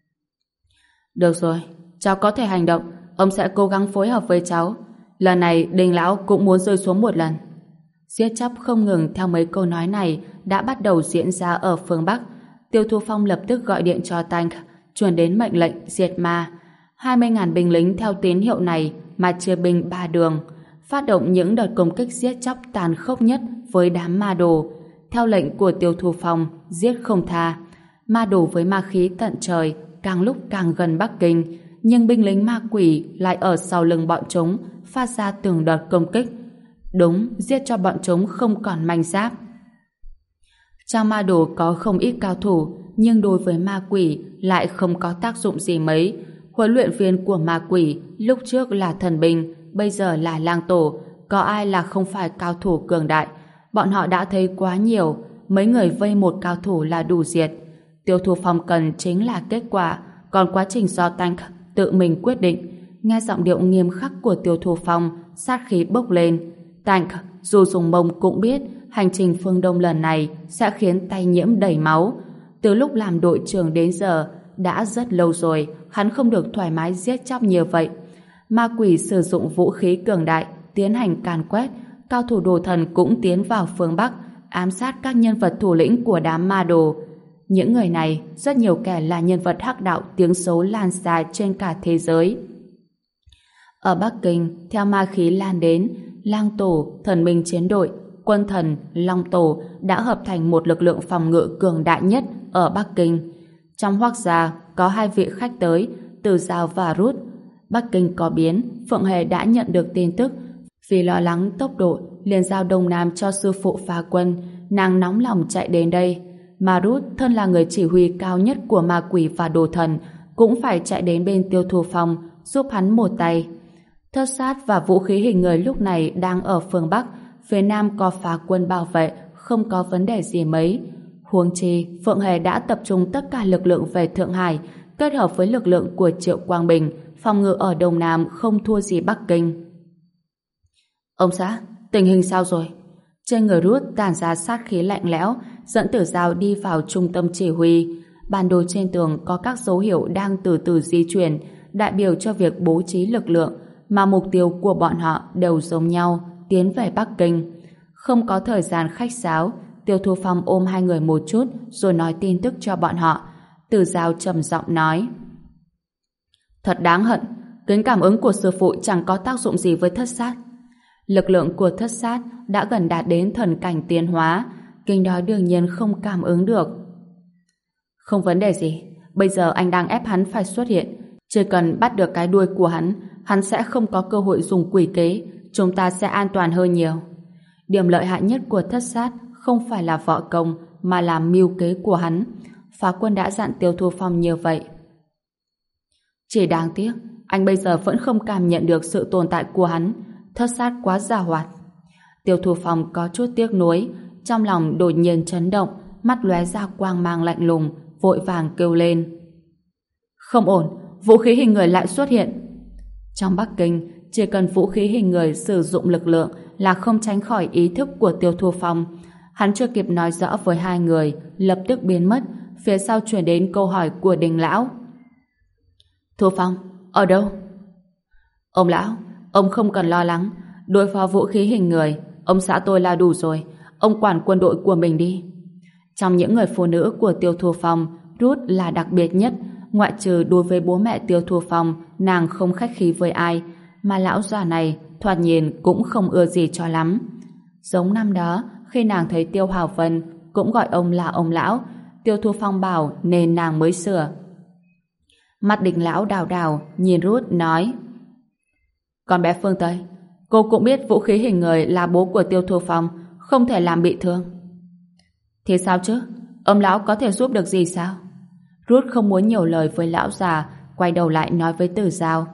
Speaker 1: Được rồi, cháu có thể hành động, ông sẽ cố gắng phối hợp với cháu. Lần này Đình Lão cũng muốn rơi xuống một lần. Giết chóc không ngừng theo mấy câu nói này đã bắt đầu diễn ra ở phương Bắc. Tiêu Thu Phong lập tức gọi điện cho Tank, truyền đến mệnh lệnh diệt ma. 20.000 binh lính theo tín hiệu này mà chia binh 3 đường, phát động những đợt công kích giết chóc tàn khốc nhất với đám ma đồ. Theo lệnh của Tiêu Thu Phong, giết không tha. Ma đồ với ma khí tận trời càng lúc càng gần Bắc Kinh, nhưng binh lính ma quỷ lại ở sau lưng bọn chúng, phát ra từng đợt công kích. Đúng, giết cho bọn chúng không còn manh giáp. Trong ma đồ có không ít cao thủ, nhưng đối với ma quỷ lại không có tác dụng gì mấy. Huấn luyện viên của ma quỷ lúc trước là thần binh, bây giờ là lang tổ, có ai là không phải cao thủ cường đại. Bọn họ đã thấy quá nhiều, mấy người vây một cao thủ là đủ diệt. Tiêu Thu Phong cần chính là kết quả, còn quá trình do Tank tự mình quyết định. Nghe giọng điệu nghiêm khắc của Tiêu Thu Phong, sát khí bốc lên. Tank dù dùng mông cũng biết hành trình phương Đông lần này sẽ khiến tay nhiễm đầy máu. Từ lúc làm đội trưởng đến giờ đã rất lâu rồi, hắn không được thoải mái giết chóc như vậy. Ma quỷ sử dụng vũ khí cường đại tiến hành càn quét, cao thủ đồ thần cũng tiến vào phương Bắc ám sát các nhân vật thủ lĩnh của đám ma đồ. Những người này rất nhiều kẻ là nhân vật hắc đạo tiếng xấu lan xa trên cả thế giới. Ở Bắc Kinh, theo ma khí lan đến, lang tổ, thần minh chiến đội, quân thần, long tổ đã hợp thành một lực lượng phòng ngự cường đại nhất ở Bắc Kinh. Trong Hoắc gia có 2 vị khách tới, Từ Giao và Rút. Bắc Kinh có biến, Phượng Hề đã nhận được tin tức. Vì lo lắng tốc độ, liền giao Đông Nam cho sư phụ phá quân, nàng nóng lòng chạy đến đây. Mà Rút, thân là người chỉ huy cao nhất của ma quỷ và đồ thần, cũng phải chạy đến bên Tiêu Thu Phong, giúp hắn một tay. Thất sát và vũ khí hình người lúc này đang ở phương Bắc, phía Nam có phá quân bảo vệ, không có vấn đề gì mấy. Huống chi, Phượng Hề đã tập trung tất cả lực lượng về Thượng Hải, kết hợp với lực lượng của Triệu Quang Bình, phòng ngự ở Đông Nam không thua gì Bắc Kinh. Ông xã, tình hình sao rồi? Trên người Rút tản ra sát khí lạnh lẽo, dẫn Tử Giao đi vào trung tâm chỉ huy. Bản đồ trên tường có các dấu hiệu đang từ từ di chuyển, đại biểu cho việc bố trí lực lượng, mà mục tiêu của bọn họ đều giống nhau, tiến về Bắc Kinh. Không có thời gian khách sáo, Tiêu Thu Phong ôm 2 người một chút rồi nói tin tức cho bọn họ. Tử Giao trầm giọng nói: Thật đáng hận, kính cảm ứng của sư phụ chẳng có tác dụng gì với thất sát. Lực lượng của thất sát đã gần đạt đến thần cảnh tiến hóa, kinh đó đương nhiên không cảm ứng được. Không vấn đề gì, bây giờ anh đang ép hắn phải xuất hiện. Chỉ cần bắt được cái đuôi của hắn, hắn sẽ không có cơ hội dùng quỷ kế, chúng ta sẽ an toàn hơn nhiều. Điểm lợi hại nhất của thất sát không phải là võ công, mà là mưu kế của hắn. Phá quân đã dặn Tiêu Thu Phong như vậy. Chỉ đáng tiếc, anh bây giờ vẫn không cảm nhận được sự tồn tại của hắn. Thất sát quá giàu hoạt. Tiêu Thu Phong có chút tiếc nuối, trong lòng đột nhiên chấn động, mắt lóe ra quang mang lạnh lùng, vội vàng kêu lên: Không ổn, vũ khí hình người lại xuất hiện. Trong Bắc Kinh, chỉ cần vũ khí hình người sử dụng lực lượng là không tránh khỏi ý thức của Tiêu Thu Phong. Hắn chưa kịp nói rõ với 2 người, lập tức biến mất. Phía sau truyền đến câu hỏi của Đình Lão: Thu Phong, ở đâu? Ông lão, ông không cần lo lắng, đối phó vũ khí hình người, ông xã tôi là đủ rồi, ông quản quân đội của mình đi. Trong những người phụ nữ của Tiêu Thu Phong, Rút là đặc biệt nhất, ngoại trừ đối với bố mẹ Tiêu Thu Phong, nàng không khách khí với ai, mà lão già này thoạt nhìn cũng không ưa gì cho lắm. Giống năm đó, khi nàng thấy Tiêu Hào Vân cũng gọi ông là ông lão, Tiêu Thu Phong bảo nên nàng mới sửa. Mắt Đinh lão đào đào, nhìn Ruth nói: Con bé Phương Tây, cô cũng biết vũ khí hình người là bố của Tiêu Thu Phong, không thể làm bị thương. Thì sao chứ? Ông lão có thể giúp được gì sao? Ruth không muốn nhiều lời với lão già, quay đầu lại nói với Từ Giao.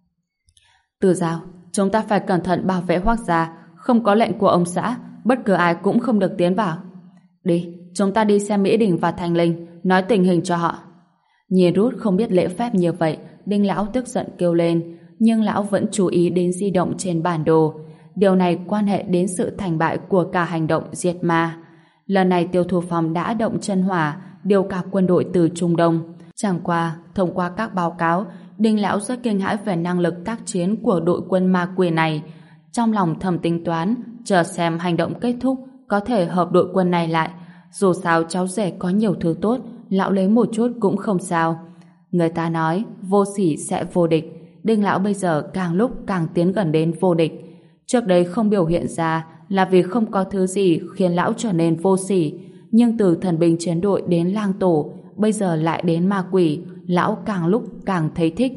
Speaker 1: Từ Giao, chúng ta phải cẩn thận bảo vệ Hoắc gia, không có lệnh của ông xã, bất cứ ai cũng không được tiến vào. Đi, chúng ta đi xem Mỹ Đình và Thanh Linh, nói tình hình cho họ. Nhìn Ruth không biết lễ phép như vậy, Đinh lão tức giận kêu lên, nhưng lão vẫn chú ý đến di động trên bản đồ. Điều này quan hệ đến sự thành bại của cả hành động diệt ma. Lần này Tiêu Thu Phong đã động chân hỏa, điều cả quân đội từ Trung Đông. Chẳng qua, thông qua các báo cáo, Đinh lão rất kinh hãi về năng lực tác chiến của đội quân ma quỷ này. Trong lòng thầm tính toán, chờ xem hành động kết thúc, có thể hợp đội quân này lại. Dù sao cháu rể có nhiều thứ tốt, lão lấy một chút cũng không sao. Người ta nói, vô sỉ sẽ vô địch. Đinh lão bây giờ càng lúc càng tiến gần đến vô địch. Trước đây không biểu hiện ra là vì không có thứ gì khiến lão trở nên vô sỉ. Nhưng từ thần binh chiến đội đến lang tổ, bây giờ lại đến ma quỷ, lão càng lúc càng thấy thích.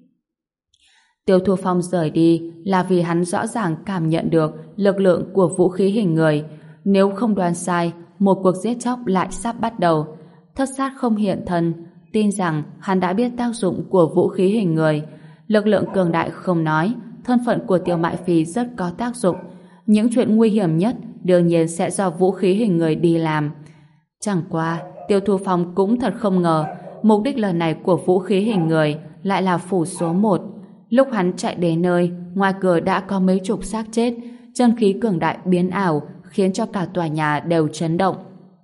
Speaker 1: Tiêu Thu Phong rời đi là vì hắn rõ ràng cảm nhận được lực lượng của vũ khí hình người. Nếu không đoán sai, một cuộc giết chóc lại sắp bắt đầu. Thất sát không hiện thân, tin rằng hắn đã biết tác dụng của vũ khí hình người. Lực lượng cường đại không nói, thân phận của Tiêu Mại Phi rất có tác dụng. Những chuyện nguy hiểm nhất đương nhiên sẽ do vũ khí hình người đi làm. Chẳng qua, Tiêu Thu Phong cũng thật không ngờ mục đích lần này của vũ khí hình người lại là phủ số 1. Lúc hắn chạy đến nơi, ngoài cửa đã có mấy chục xác chết, chân khí cường đại biến ảo khiến cho cả tòa nhà đều chấn động.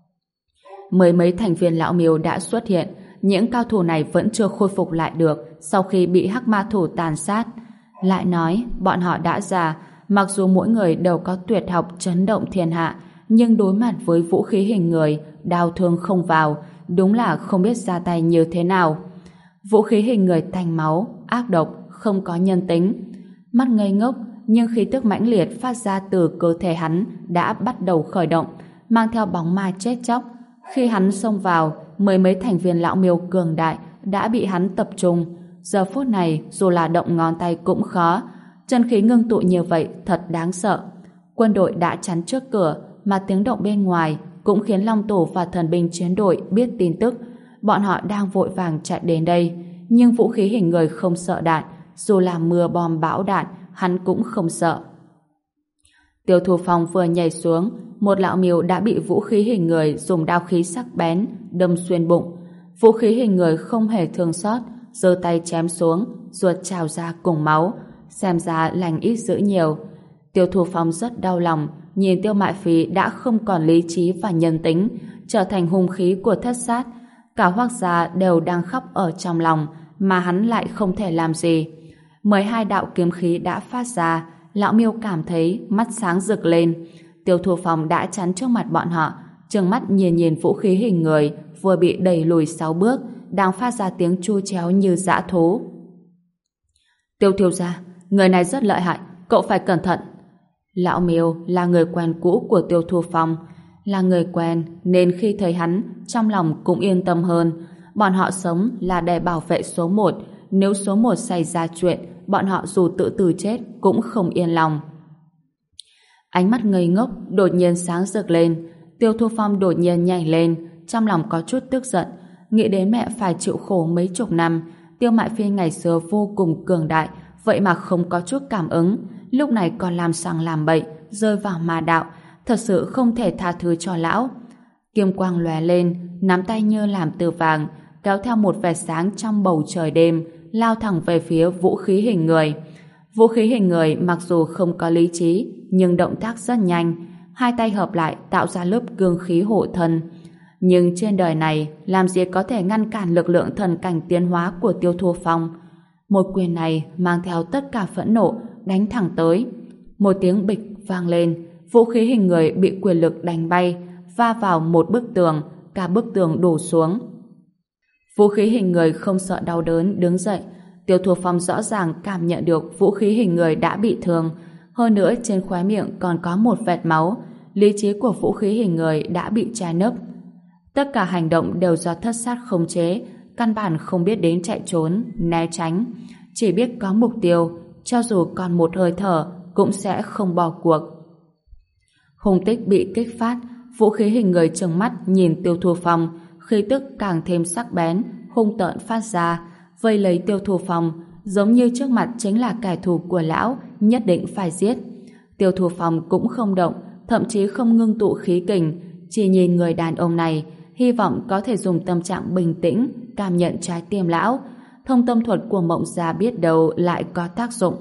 Speaker 1: Mười mấy thành viên lão miêu đã xuất hiện, những cao thủ này vẫn chưa khôi phục lại được sau khi bị hắc ma thủ tàn sát. Lại nói, bọn họ đã già, mặc dù mỗi người đều có tuyệt học chấn động thiên hạ, nhưng đối mặt với vũ khí hình người, đao thương không vào, đúng là không biết ra tay như thế nào. Vũ khí hình người tanh máu, ác độc, không có nhân tính. Mắt ngây ngốc, nhưng khí tức mãnh liệt phát ra từ cơ thể hắn đã bắt đầu khởi động, mang theo bóng ma chết chóc. Khi hắn xông vào, mười mấy thành viên lão miêu cường đại đã bị hắn tập trung. Giờ phút này, dù là động ngón tay cũng khó. Chân khí ngưng tụ như vậy thật đáng sợ. Quân đội đã chắn trước cửa, mà tiếng động bên ngoài cũng khiến Long Tổ và thần binh chiến đội biết tin tức. Bọn họ đang vội vàng chạy đến đây, nhưng vũ khí hình người không sợ đạn, dù là mưa bom bão đạn, hắn cũng không sợ. Tiêu Thu Phong vừa nhảy xuống, một lão miêu đã bị vũ khí hình người dùng đao khí sắc bén đâm xuyên bụng. Vũ khí hình người không hề thương xót, giơ tay chém xuống, ruột trào ra cùng máu, xem ra lành ít dữ nhiều. Tiêu Thu Phong rất đau lòng, nhìn Tiêu Mại Phi đã không còn lý trí và nhân tính, trở thành hung khí của thất sát. Cả Hoắc gia đều đang khóc ở trong lòng, mà hắn lại không thể làm gì. 12 đạo kiếm khí đã phát ra, lão miêu cảm thấy mắt sáng rực lên. Tiêu Thu Phong đã chắn trước mặt bọn họ, trừng mắt nhìn vũ khí hình người vừa bị đẩy lùi 6 bước, đang phát ra tiếng chu chéo như dã thú. Tiêu thiếu gia, người này rất lợi hại, cậu phải cẩn thận. Lão miêu là người quen cũ của Tiêu Thu Phong, là người quen nên khi thấy hắn, trong lòng cũng yên tâm hơn. Bọn họ sống là để bảo vệ số 1, nếu số 1 xảy ra chuyện, bọn họ dù tự tử chết cũng không yên lòng. Ánh mắt ngây ngốc đột nhiên sáng rực lên. Tiêu Thu Phong đột nhiên nhảy lên, trong lòng có chút tức giận, nghĩ đến mẹ phải chịu khổ mấy chục năm. Tiêu Mại Phi ngày xưa vô cùng cường đại, vậy mà không có chút cảm ứng, lúc này còn làm sằng làm bậy, rơi vào ma đạo, thật sự không thể tha thứ cho lão. Kim quang lóe lên, nắm tay như làm từ vàng, kéo theo một vệt sáng trong bầu trời đêm, lao thẳng về phía vũ khí hình người. Vũ khí hình người mặc dù không có lý trí, nhưng động tác rất nhanh, hai tay hợp lại tạo ra lớp cương khí hộ thân. Nhưng trên đời này, làm gì có thể ngăn cản lực lượng thần cảnh tiến hóa của Tiêu Thu Phong. Một quyền này mang theo tất cả phẫn nộ, đánh thẳng tới. Một tiếng bịch vang lên, vũ khí hình người bị quyền lực đánh bay, va vào một bức tường, cả bức tường đổ xuống. Vũ khí hình người không sợ đau đớn đứng dậy. Tiêu Thu Phong rõ ràng cảm nhận được vũ khí hình người đã bị thương, Hơn nữa trên khóe miệng còn có một vệt máu. Lý trí của vũ khí hình người đã bị che nấp. Tất cả hành động đều do thất sát khống chế, căn bản không biết đến chạy trốn, né tránh. Chỉ biết có mục tiêu, cho dù còn một hơi thở cũng sẽ không bỏ cuộc. Hung tích bị kích phát, vũ khí hình người trừng mắt nhìn Tiêu Thu Phong, khí tức càng thêm sắc bén, hung tợn phát ra, vây lấy Tiêu Thu Phong, giống như trước mặt chính là kẻ thù của lão, nhất định phải giết. Tiêu Thu Phong cũng không động, thậm chí không ngưng tụ khí kình, chỉ nhìn người đàn ông này, hy vọng có thể dùng tâm trạng bình tĩnh cảm nhận trái tim lão. Thông tâm thuật của Mộng Gia biết đâu lại có tác dụng.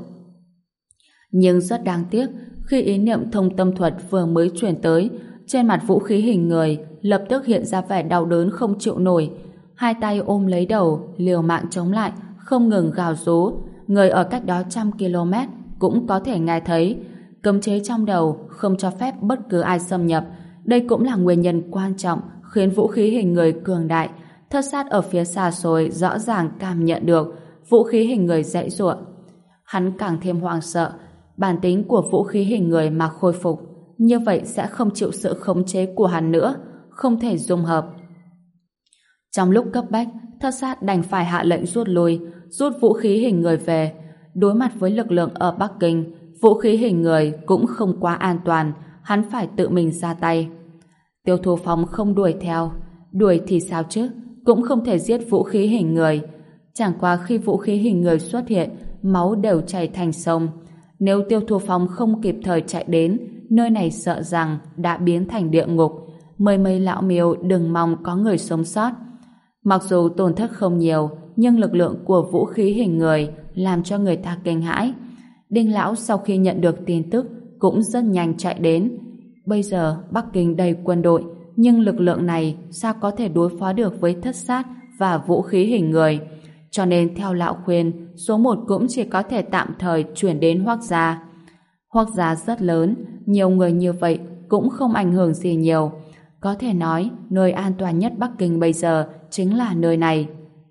Speaker 1: Nhưng rất đáng tiếc, khi ý niệm thông tâm thuật vừa mới truyền tới, trên mặt vũ khí hình người lập tức hiện ra vẻ đau đớn không chịu nổi. Hai tay ôm lấy đầu, liều mạng chống lại, không ngừng gào rú. Người ở cách đó 100 km cũng có thể nghe thấy. Cấm chế trong đầu không cho phép bất cứ ai xâm nhập. Đây cũng là nguyên nhân quan trọng khiến vũ khí hình người cường đại. Thất sát ở phía xa xôi rõ ràng cảm nhận được vũ khí hình người giãy giụa. Hắn càng thêm hoang sợ. Bản tính của vũ khí hình người mà khôi phục, như vậy sẽ không chịu sự khống chế của hắn nữa, không thể dung hợp. Trong lúc cấp bách, thất sát đành phải hạ lệnh rút lui, rút vũ khí hình người về. Đối mặt với lực lượng ở Bắc Kinh, vũ khí hình người cũng không quá an toàn, hắn phải tự mình ra tay. Tiêu Thu Phong không đuổi theo, đuổi thì sao chứ, cũng không thể giết vũ khí hình người. Chẳng qua khi vũ khí hình người xuất hiện, máu đều chảy thành sông. Nếu Tiêu Thu Phong không kịp thời chạy đến, nơi này sợ rằng đã biến thành địa ngục. Mấy lão miêu đừng mong có người sống sót. Mặc dù tổn thất không nhiều, nhưng lực lượng của vũ khí hình người làm cho người ta kinh hãi. Đinh lão sau khi nhận được tin tức cũng rất nhanh chạy đến. Bây giờ Bắc Kinh đầy quân đội, nhưng lực lượng này sao có thể đối phó được với thất sát và vũ khí hình người. Cho nên theo lão khuyên, số 1 cũng chỉ có thể tạm thời chuyển đến Hoắc gia. Hoắc gia rất lớn, nhiều người như vậy cũng không ảnh hưởng gì nhiều. Có thể nói, nơi an toàn nhất Bắc Kinh bây giờ chính là nơi này.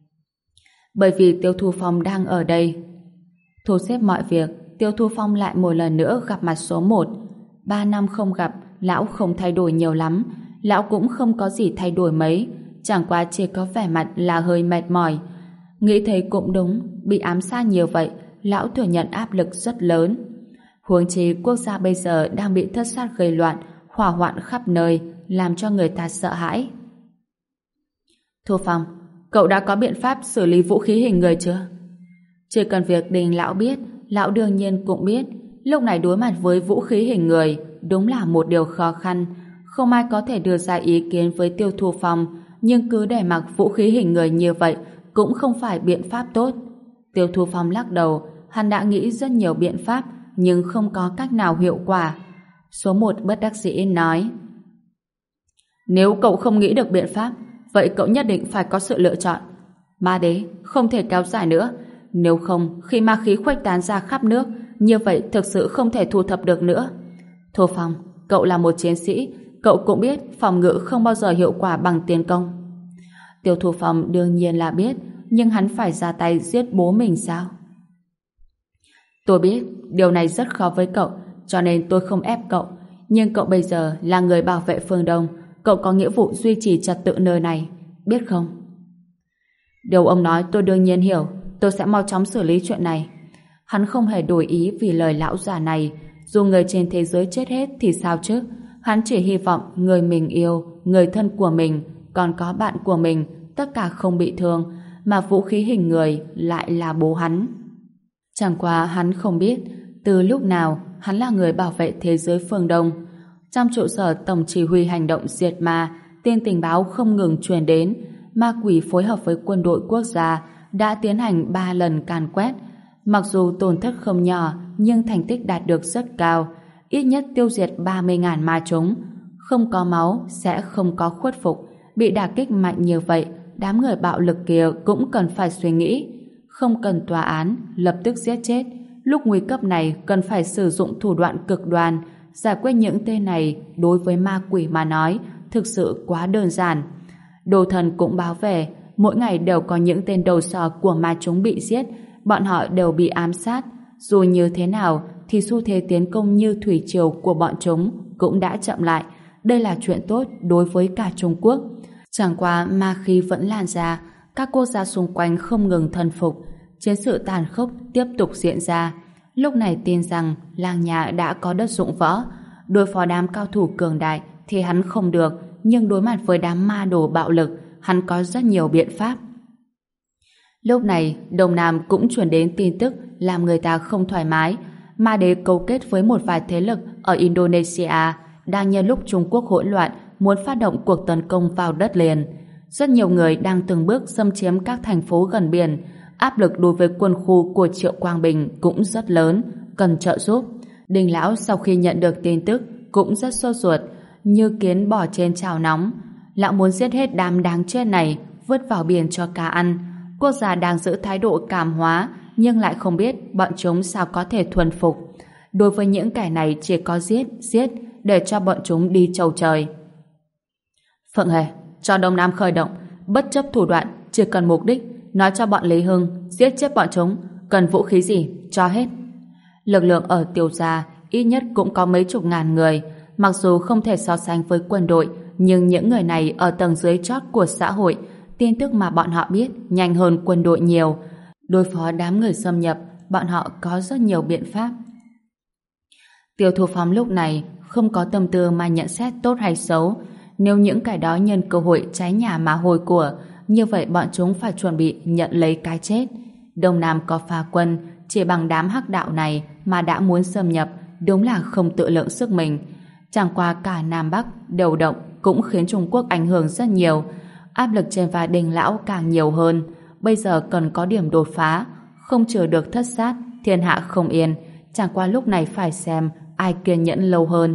Speaker 1: Bởi vì Tiêu Thu Phong đang ở đây. Thu xếp mọi việc, Tiêu Thu Phong lại một lần nữa gặp mặt số 1. 3 năm không gặp, lão không thay đổi nhiều lắm. Lão cũng không có gì thay đổi mấy, chẳng qua chỉ có vẻ mặt là hơi mệt mỏi. Nghĩ thấy cũng đúng, bị ám sát nhiều vậy, lão thừa nhận áp lực rất lớn. Huống chi quốc gia bây giờ đang bị thất sát gây loạn, hỏa hoạn khắp nơi, làm cho người ta sợ hãi. Thu Phong, cậu đã có biện pháp xử lý vũ khí hình người chưa? Chỉ cần việc Đình lão biết, lão đương nhiên cũng biết. Lúc này đối mặt với vũ khí hình người, đúng là một điều khó khăn. Không ai có thể đưa ra ý kiến với Tiêu Thu Phong, nhưng cứ để mặc vũ khí hình người như vậy cũng không phải biện pháp tốt. Tiêu Thu Phong lắc đầu, hắn đã nghĩ rất nhiều biện pháp, nhưng không có cách nào hiệu quả. Số 1 bất đắc dĩ nói: Nếu cậu không nghĩ được biện pháp, vậy cậu nhất định phải có sự lựa chọn. Ma đế không thể kéo dài nữa, nếu không khi ma khí khuếch tán ra khắp nước, như vậy thực sự không thể thu thập được nữa. Thu Phong, cậu là một chiến sĩ, cậu cũng biết phòng ngự không bao giờ hiệu quả bằng tiến công. Tiêu Thu Phong đương nhiên là biết, nhưng hắn phải ra tay giết bố mình sao? Tôi biết điều này rất khó với cậu, cho nên tôi không ép cậu. Nhưng cậu bây giờ là người bảo vệ phương Đông, cậu có nghĩa vụ duy trì trật tự nơi này, biết không? Điều ông nói tôi đương nhiên hiểu, tôi sẽ mau chóng xử lý chuyện này. Hắn không hề đổi ý vì lời lão già này. Dù người trên thế giới chết hết thì sao chứ? Hắn chỉ hy vọng người mình yêu, người thân của mình, còn có bạn của mình, tất cả không bị thương, mà vũ khí hình người lại là bố hắn. Chẳng qua hắn không biết, từ lúc nào hắn là người bảo vệ thế giới phương Đông. Trong trụ sở tổng chỉ huy hành động diệt ma, tin tình báo không ngừng truyền đến. Ma quỷ phối hợp với quân đội quốc gia đã tiến hành 3 lần càn quét. Mặc dù tổn thất không nhỏ, nhưng thành tích đạt được rất cao, ít nhất tiêu diệt 30.000 ma chúng. Không có máu sẽ không có khuất phục. Bị đả kích mạnh như vậy, đám người bạo lực kia cũng cần phải suy nghĩ. Không cần tòa án lập tức giết chết. Lúc nguy cấp này cần phải sử dụng thủ đoạn cực đoan. Giải quyết những tên này đối với ma quỷ mà nói thực sự quá đơn giản. Đồ thần cũng báo về, mỗi ngày đều có những tên đầu sỏ của ma chúng bị giết, bọn họ đều bị ám sát. Dù như thế nào thì xu thế tiến công như thủy triều của bọn chúng cũng đã chậm lại. Đây là chuyện tốt đối với cả Trung Quốc. Chẳng qua ma khí vẫn lan ra, các quốc gia xung quanh không ngừng thần phục, chiến sự tàn khốc tiếp tục diễn ra. Lúc này tin rằng làng nhà đã có đất dụng võ, đối phó đám cao thủ cường đại thì hắn không được, nhưng đối mặt với đám ma đồ bạo lực, hắn có rất nhiều biện pháp. Lúc này, Đông Nam cũng truyền đến tin tức làm người ta không thoải mái. Ma đế cấu kết với một vài thế lực ở Indonesia đang nhân lúc Trung Quốc hỗn loạn muốn phát động cuộc tấn công vào đất liền. Rất nhiều người đang từng bước xâm chiếm các thành phố gần biển. Áp lực đối với quân khu của Triệu Quang Bình cũng rất lớn, cần trợ giúp. Đinh Lão sau khi nhận được tin tức cũng rất sốt ruột, như kiến bò trên chảo nóng. Lão muốn giết hết đám đáng chết này, vứt vào biển cho cá ăn. Quốc gia đang giữ thái độ cảm hóa, nhưng lại không biết bọn chúng sao có thể thuần phục. Đối với những kẻ này chỉ có giết để cho bọn chúng đi chầu trời. Phượng Hề, cho Đông Nam khởi động, bất chấp thủ đoạn, chỉ cần mục đích, nói cho bọn Lý Hưng giết chết bọn chúng, cần vũ khí gì, cho hết. Lực lượng ở Tiêu Gia ít nhất cũng có mấy chục ngàn người, mặc dù không thể so sánh với quân đội, nhưng những người này ở tầng dưới chót của xã hội, tin tức mà bọn họ biết nhanh hơn quân đội nhiều. Đối phó đám người xâm nhập, bọn họ có rất nhiều biện pháp. Tiêu Thu Phong lúc này không có tâm tư mà nhận xét tốt hay xấu. Nếu những kẻ đó nhân cơ hội cháy nhà mà hồi của, như vậy bọn chúng phải chuẩn bị nhận lấy cái chết. Đông Nam có phá quân, chỉ bằng đám hắc đạo này mà đã muốn xâm nhập, đúng là không tự lượng sức mình. Chẳng qua cả Nam Bắc đều động cũng khiến Trung Quốc ảnh hưởng rất nhiều. Áp lực trên vai Đinh Lão càng nhiều hơn. Bây giờ cần có điểm đột phá, không chờ được thất sát, thiên hạ không yên. Chẳng qua lúc này phải xem ai kiên nhẫn lâu hơn.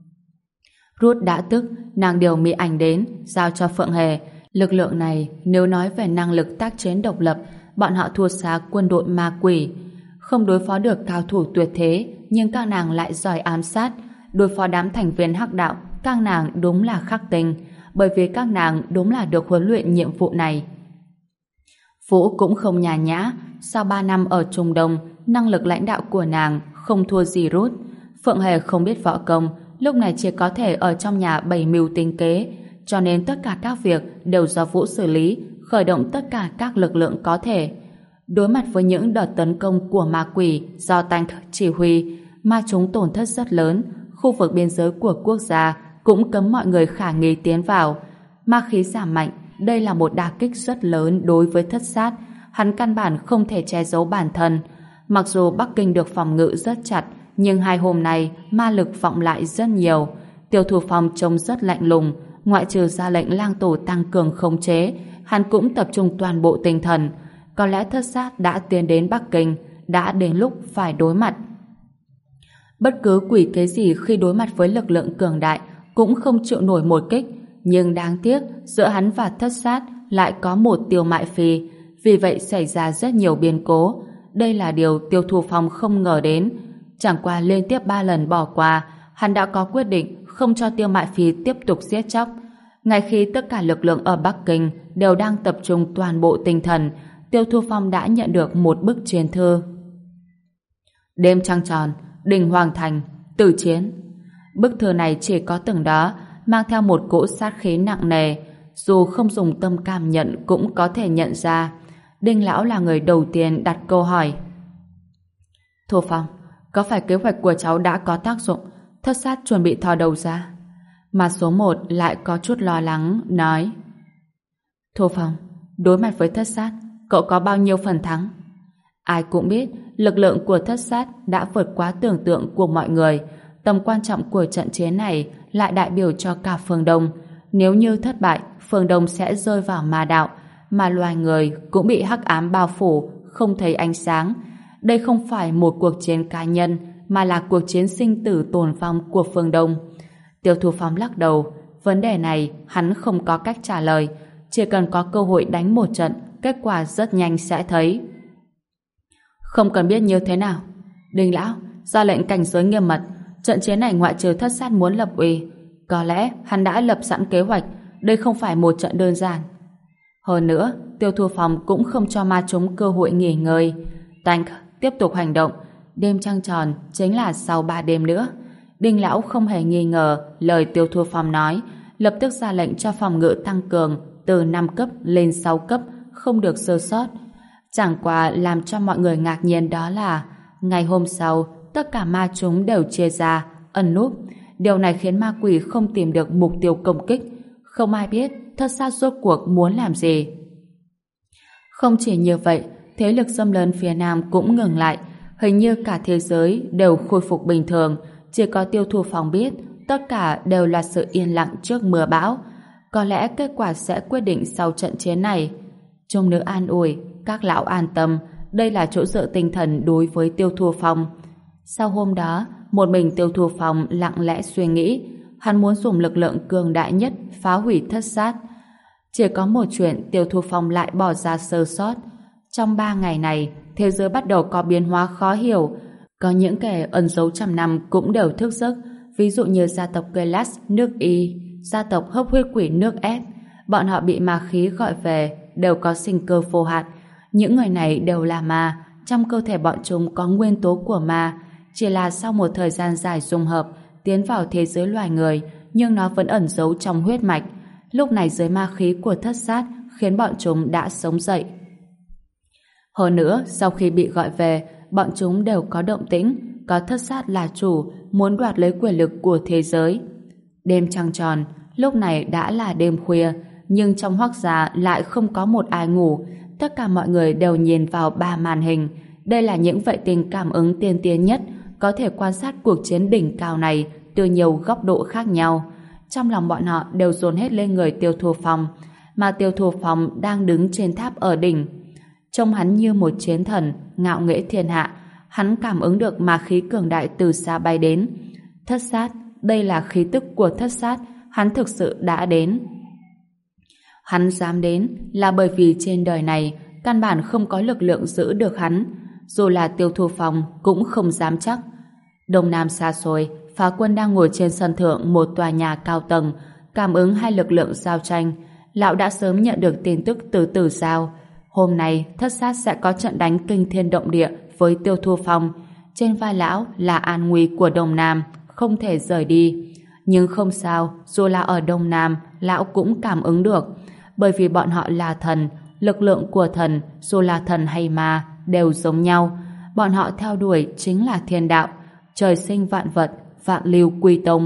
Speaker 1: Rút đã tức, nàng điều Mỹ Ảnh đến, giao cho Phượng Hề. Lực lượng này, nếu nói về năng lực tác chiến độc lập, bọn họ thua xa quân đội ma quỷ. Không đối phó được cao thủ tuyệt thế, nhưng các nàng lại giỏi ám sát. Đối phó đám thành viên hắc đạo, các nàng đúng là khắc tinh, bởi vì các nàng đúng là được huấn luyện nhiệm vụ này. Vũ cũng không nhàn nhã, sau 3 năm ở Trung Đông, năng lực lãnh đạo của nàng không thua gì Rút. Phượng Hề không biết võ công, lúc này chỉ có thể ở trong nhà bày mưu tính kế, cho nên tất cả các việc đều do Vũ xử lý, khởi động tất cả các lực lượng có thể. Đối mặt với những đợt tấn công của ma quỷ do Tank chỉ huy, ma chúng tổn thất rất lớn, khu vực biên giới của quốc gia cũng cấm mọi người khả nghi tiến vào. Ma khí giảm mạnh, đây là một đả kích rất lớn đối với thất sát, hắn căn bản không thể che giấu bản thân. Mặc dù Bắc Kinh được phòng ngự rất chặt, nhưng 2 hôm nay ma lực vọng lại rất nhiều. Tiêu Thu Phong trông rất lạnh lùng, ngoại trừ ra lệnh lang tổ tăng cường khống chế, hắn cũng tập trung toàn bộ tinh thần. Có lẽ thất sát đã tiến đến Bắc Kinh, đã đến lúc phải đối mặt. Bất cứ quỷ kế gì khi đối mặt với lực lượng cường đại cũng không chịu nổi một kích, nhưng đáng tiếc giữa hắn và thất sát lại có một Tiêu Mại Phi, vì vậy xảy ra rất nhiều biến cố. Đây là điều Tiêu Thu Phong không ngờ đến. Chẳng qua liên tiếp 3 lần bỏ qua, hắn đã có quyết định không cho Tiêu Mại Phi tiếp tục giết chóc. Ngay khi tất cả lực lượng ở Bắc Kinh đều đang tập trung toàn bộ tinh thần, Tiêu Thu Phong đã nhận được một bức chiến thư. Đêm trăng tròn, Đình Hoàng Thành, tử chiến. Bức thư này chỉ có từng đó, mang theo một cỗ sát khí nặng nề, dù không dùng tâm cảm nhận cũng có thể nhận ra. Đinh Lão là người đầu tiên đặt câu hỏi. Thu Phong, có phải kế hoạch của cháu đã có tác dụng, thất sát chuẩn bị thò đầu ra? Mà số 1 lại có chút lo lắng, nói: Thu Phong, đối mặt với thất sát, cậu có bao nhiêu phần thắng? Ai cũng biết, lực lượng của thất sát đã vượt quá tưởng tượng của mọi người. Tầm quan trọng của trận chiến này lại đại biểu cho cả phương Đông. Nếu như thất bại, phương Đông sẽ rơi vào ma đạo, mà loài người cũng bị hắc ám bao phủ, không thấy ánh sáng. Đây không phải một cuộc chiến cá nhân, mà là cuộc chiến sinh tử tồn vong của phương Đông. Tiêu Thu Phong lắc đầu, vấn đề này hắn không có cách trả lời, chỉ cần có cơ hội đánh một trận, kết quả rất nhanh sẽ thấy. Không cần biết như thế nào. Đinh Lão ra lệnh cảnh giới nghiêm mật, trận chiến này ngoại trừ thất sát muốn lập uy, có lẽ hắn đã lập sẵn kế hoạch, đây không phải một trận đơn giản. Hơn nữa, Tiêu Thu Phong cũng không cho ma chúng cơ hội nghỉ ngơi. Tank tiếp tục hành động, đêm trăng tròn chính là sau 3 đêm nữa. Đinh lão không hề nghi ngờ lời Tiêu Thu Phong nói, lập tức ra lệnh cho phòng ngự tăng cường từ 5 cấp lên 6 cấp, không được sơ sót. Chẳng qua làm cho mọi người ngạc nhiên đó là ngày hôm sau, tất cả ma chúng đều chia ra, ẩn núp. Điều này khiến ma quỷ không tìm được mục tiêu công kích. Không ai biết Thất Sát rốt cuộc muốn làm gì. Không chỉ như vậy, thế lực xâm lấn phía Nam cũng ngừng lại. Hình như cả thế giới đều khôi phục bình thường. Chỉ có Tiêu Thu Phong biết tất cả đều là sự yên lặng trước mưa bão. Có lẽ kết quả sẽ quyết định sau trận chiến này. Trung nữ an ủi, các lão an tâm, đây là chỗ dựa tinh thần đối với Tiêu Thu Phong. Sau hôm đó, một mình Tiêu Thu Phong lặng lẽ suy nghĩ, hắn muốn dùng lực lượng cường đại nhất phá hủy Thất Sát. Chỉ có một chuyện Tiêu Thu Phong lại bỏ ra sơ sót. Trong 3 ngày này, thế giới bắt đầu có biến hóa khó hiểu. Có những kẻ ẩn giấu trăm năm cũng đều thức giấc, ví dụ như gia tộc Gelas nước Y, gia tộc Hấp Huyết Quỷ nước S. Bọn họ bị ma khí gọi về, đều có sinh cơ vô hạn. Những người này đều là ma, trong cơ thể bọn chúng có nguyên tố của ma, chỉ là sau một thời gian dài dung hợp, tiến vào thế giới loài người, nhưng nó vẫn ẩn giấu trong huyết mạch. Lúc này dưới ma khí của Thất Sát khiến bọn chúng đã sống dậy. Hơn nữa, sau khi bị gọi về, bọn chúng đều có động tĩnh, có Thất Sát là chủ, muốn đoạt lấy quyền lực của thế giới. Đêm trăng tròn, lúc này đã là đêm khuya, nhưng trong Hoắc gia lại không có một ai ngủ. Tất cả mọi người đều nhìn vào 3 màn hình. Đây là những vệ tinh cảm ứng tiên tiến nhất, có thể quan sát cuộc chiến đỉnh cao này từ nhiều góc độ khác nhau. Trong lòng bọn họ đều dồn hết lên người Tiêu Thu Phong, mà Tiêu Thu Phong đang đứng trên tháp ở đỉnh. Trông hắn như một chiến thần, ngạo nghễ thiên hạ. Hắn cảm ứng được ma khí cường đại từ xa bay đến. Thất Sát, đây là khí tức của Thất Sát, hắn thực sự đã đến. Hắn dám đến là bởi vì trên đời này căn bản không có lực lượng giữ được hắn. Dù là Tiêu Thu Phong cũng không dám chắc. Đông Nam xa xôi, phá quân đang ngồi trên sân thượng một tòa nhà cao tầng, cảm ứng hai lực lượng giao tranh. Lão đã sớm nhận được tin tức từ Tử Giao. Hôm nay Thất Sát sẽ có trận đánh kinh thiên động địa với Tiêu Thu Phong. Trên vai lão là an nguy của Đông Nam, không thể rời đi. Nhưng không sao, dù là ở Đông Nam, lão cũng cảm ứng được. Bởi vì bọn họ là thần, lực lượng của thần, dù là thần hay ma, đều giống nhau. Bọn họ theo đuổi chính là thiên đạo, trời sinh vạn vật, vạn lưu quy tông.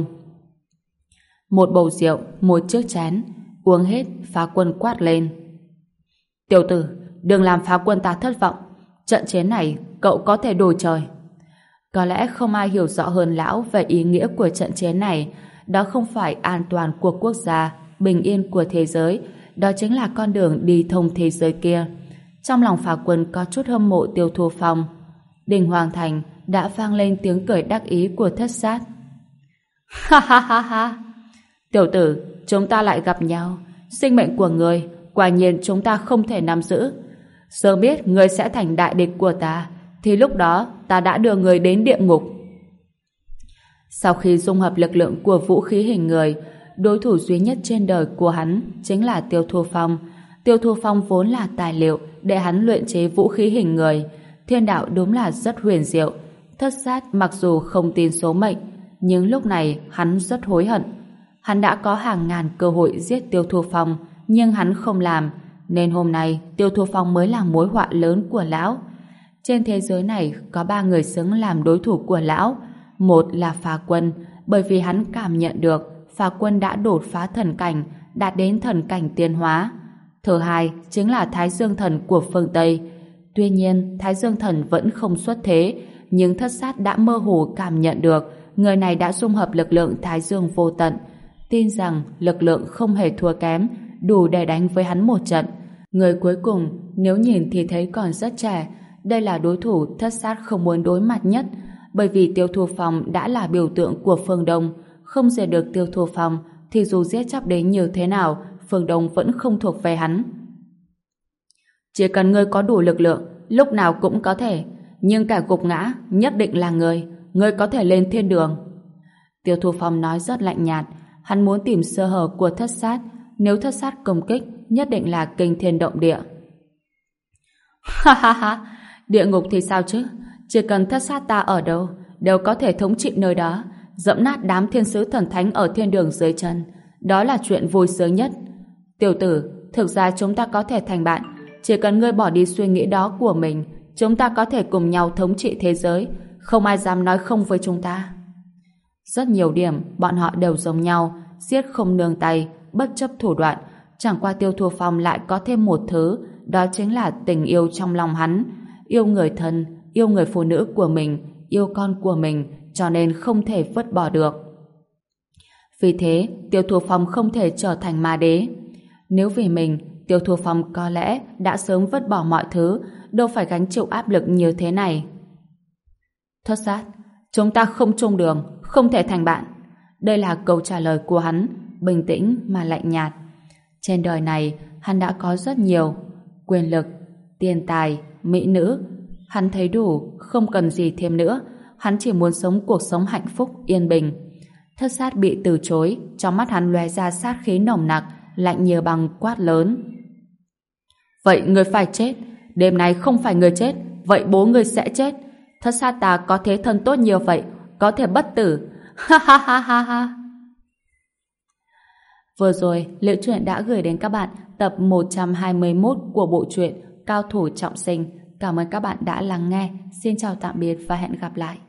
Speaker 1: Một bầu rượu, một chiếc chén, uống hết, phá quân quát lên. Tiểu tử, đừng làm phá quân ta thất vọng. Trận chiến này, cậu có thể đổi trời. Có lẽ không ai hiểu rõ hơn lão về ý nghĩa của trận chiến này. Đó không phải an toàn của quốc gia, bình yên của thế giới, đó chính là con đường đi thông thế giới kia. Trong lòng phá quân có chút hâm mộ Tiêu Thu Phong. Đình Hoàng Thành đã vang lên tiếng cười đắc ý của Thất Sát. Ha ha ha ha! Tiểu tử, chúng ta lại gặp nhau. Sinh mệnh của người, quả nhiên chúng ta không thể nắm giữ. Sớm biết người sẽ thành đại địch của ta, thì lúc đó ta đã đưa người đến địa ngục. Sau khi dung hợp lực lượng của vũ khí hình người, đối thủ duy nhất trên đời của hắn chính là Tiêu Thu Phong. Tiêu Thu Phong vốn là tài liệu để hắn luyện chế vũ khí hình người. Thiên đạo đúng là rất huyền diệu. Thất Sát mặc dù không tin số mệnh, nhưng lúc này hắn rất hối hận. Hắn đã có hàng ngàn cơ hội giết Tiêu Thu Phong, nhưng hắn không làm, nên hôm nay Tiêu Thu Phong mới là mối họa lớn của lão. Trên thế giới này có 3 người xứng làm đối thủ của lão. Một là Phá Quân, bởi vì hắn cảm nhận được Phá Quân đã đột phá thần cảnh, đạt đến thần cảnh tiến hóa. Thứ hai chính là Thái Dương Thần của phương Tây. Tuy nhiên, Thái Dương Thần vẫn không xuất thế, nhưng Thất Sát đã mơ hồ cảm nhận được người này đã dung hợp lực lượng Thái Dương vô tận, tin rằng lực lượng không hề thua kém, đủ để đánh với hắn một trận. Người cuối cùng, nếu nhìn thì thấy còn rất trẻ, đây là đối thủ Thất Sát không muốn đối mặt nhất, bởi vì Tiêu Thu Phong đã là biểu tượng của phương Đông, không diệt được Tiêu Thu Phong thì dù giết chóc đến như thế nào, phương Đông vẫn không thuộc về hắn. Chỉ cần ngươi có đủ lực lượng, lúc nào cũng có thể, nhưng cả gục ngã nhất định là ngươi có thể lên thiên đường. Tiêu Thu Phong nói rất lạnh nhạt, hắn muốn tìm sơ hở của Thất Sát, nếu Thất Sát công kích, nhất định là kinh thiên động địa. Ha ha ha, địa ngục thì sao chứ? Chỉ cần thất sát ta ở đâu, đều có thể thống trị nơi đó, dẫm nát đám thiên sứ thần thánh ở thiên đường dưới chân. Đó là chuyện vui sướng nhất. Tiểu tử, thực ra chúng ta có thể thành bạn. Chỉ cần ngươi bỏ đi suy nghĩ đó của mình, chúng ta có thể cùng nhau thống trị thế giới. Không ai dám nói không với chúng ta. Rất nhiều điểm, bọn họ đều giống nhau, giết không nương tay, bất chấp thủ đoạn. Chẳng qua Tiêu Thu Phong lại có thêm một thứ, đó chính là tình yêu trong lòng hắn. Yêu người thân, yêu người phụ nữ của mình, yêu con của mình, cho nên không thể vứt bỏ được. Vì thế, Tiêu Thu Phong không thể trở thành ma đế. Nếu vì mình, Tiêu Thu Phong có lẽ đã sớm vứt bỏ mọi thứ, đâu phải gánh chịu áp lực như thế này. Thất sát, chúng ta không chung đường, không thể thành bạn. Đây là câu trả lời của hắn, bình tĩnh mà lạnh nhạt. Trên đời này, hắn đã có rất nhiều quyền lực, tiền tài, mỹ nữ. Hắn thấy đủ, không cần gì thêm nữa. Hắn chỉ muốn sống cuộc sống hạnh phúc, yên bình. Thất sát bị từ chối, trong mắt hắn lóe ra sát khí nồng nặc, lạnh như băng quát lớn. Vậy người phải chết. Đêm nay không phải người chết, vậy bố người sẽ chết. Thất sát ta có thế thân tốt như vậy, có thể bất tử. Ha ha ha ha ha. Vừa rồi, Liễu Chuyện đã gửi đến các bạn tập 121 của bộ truyện Cao thủ trọng sinh. Cảm ơn các bạn đã lắng nghe. Xin chào tạm biệt và hẹn gặp lại.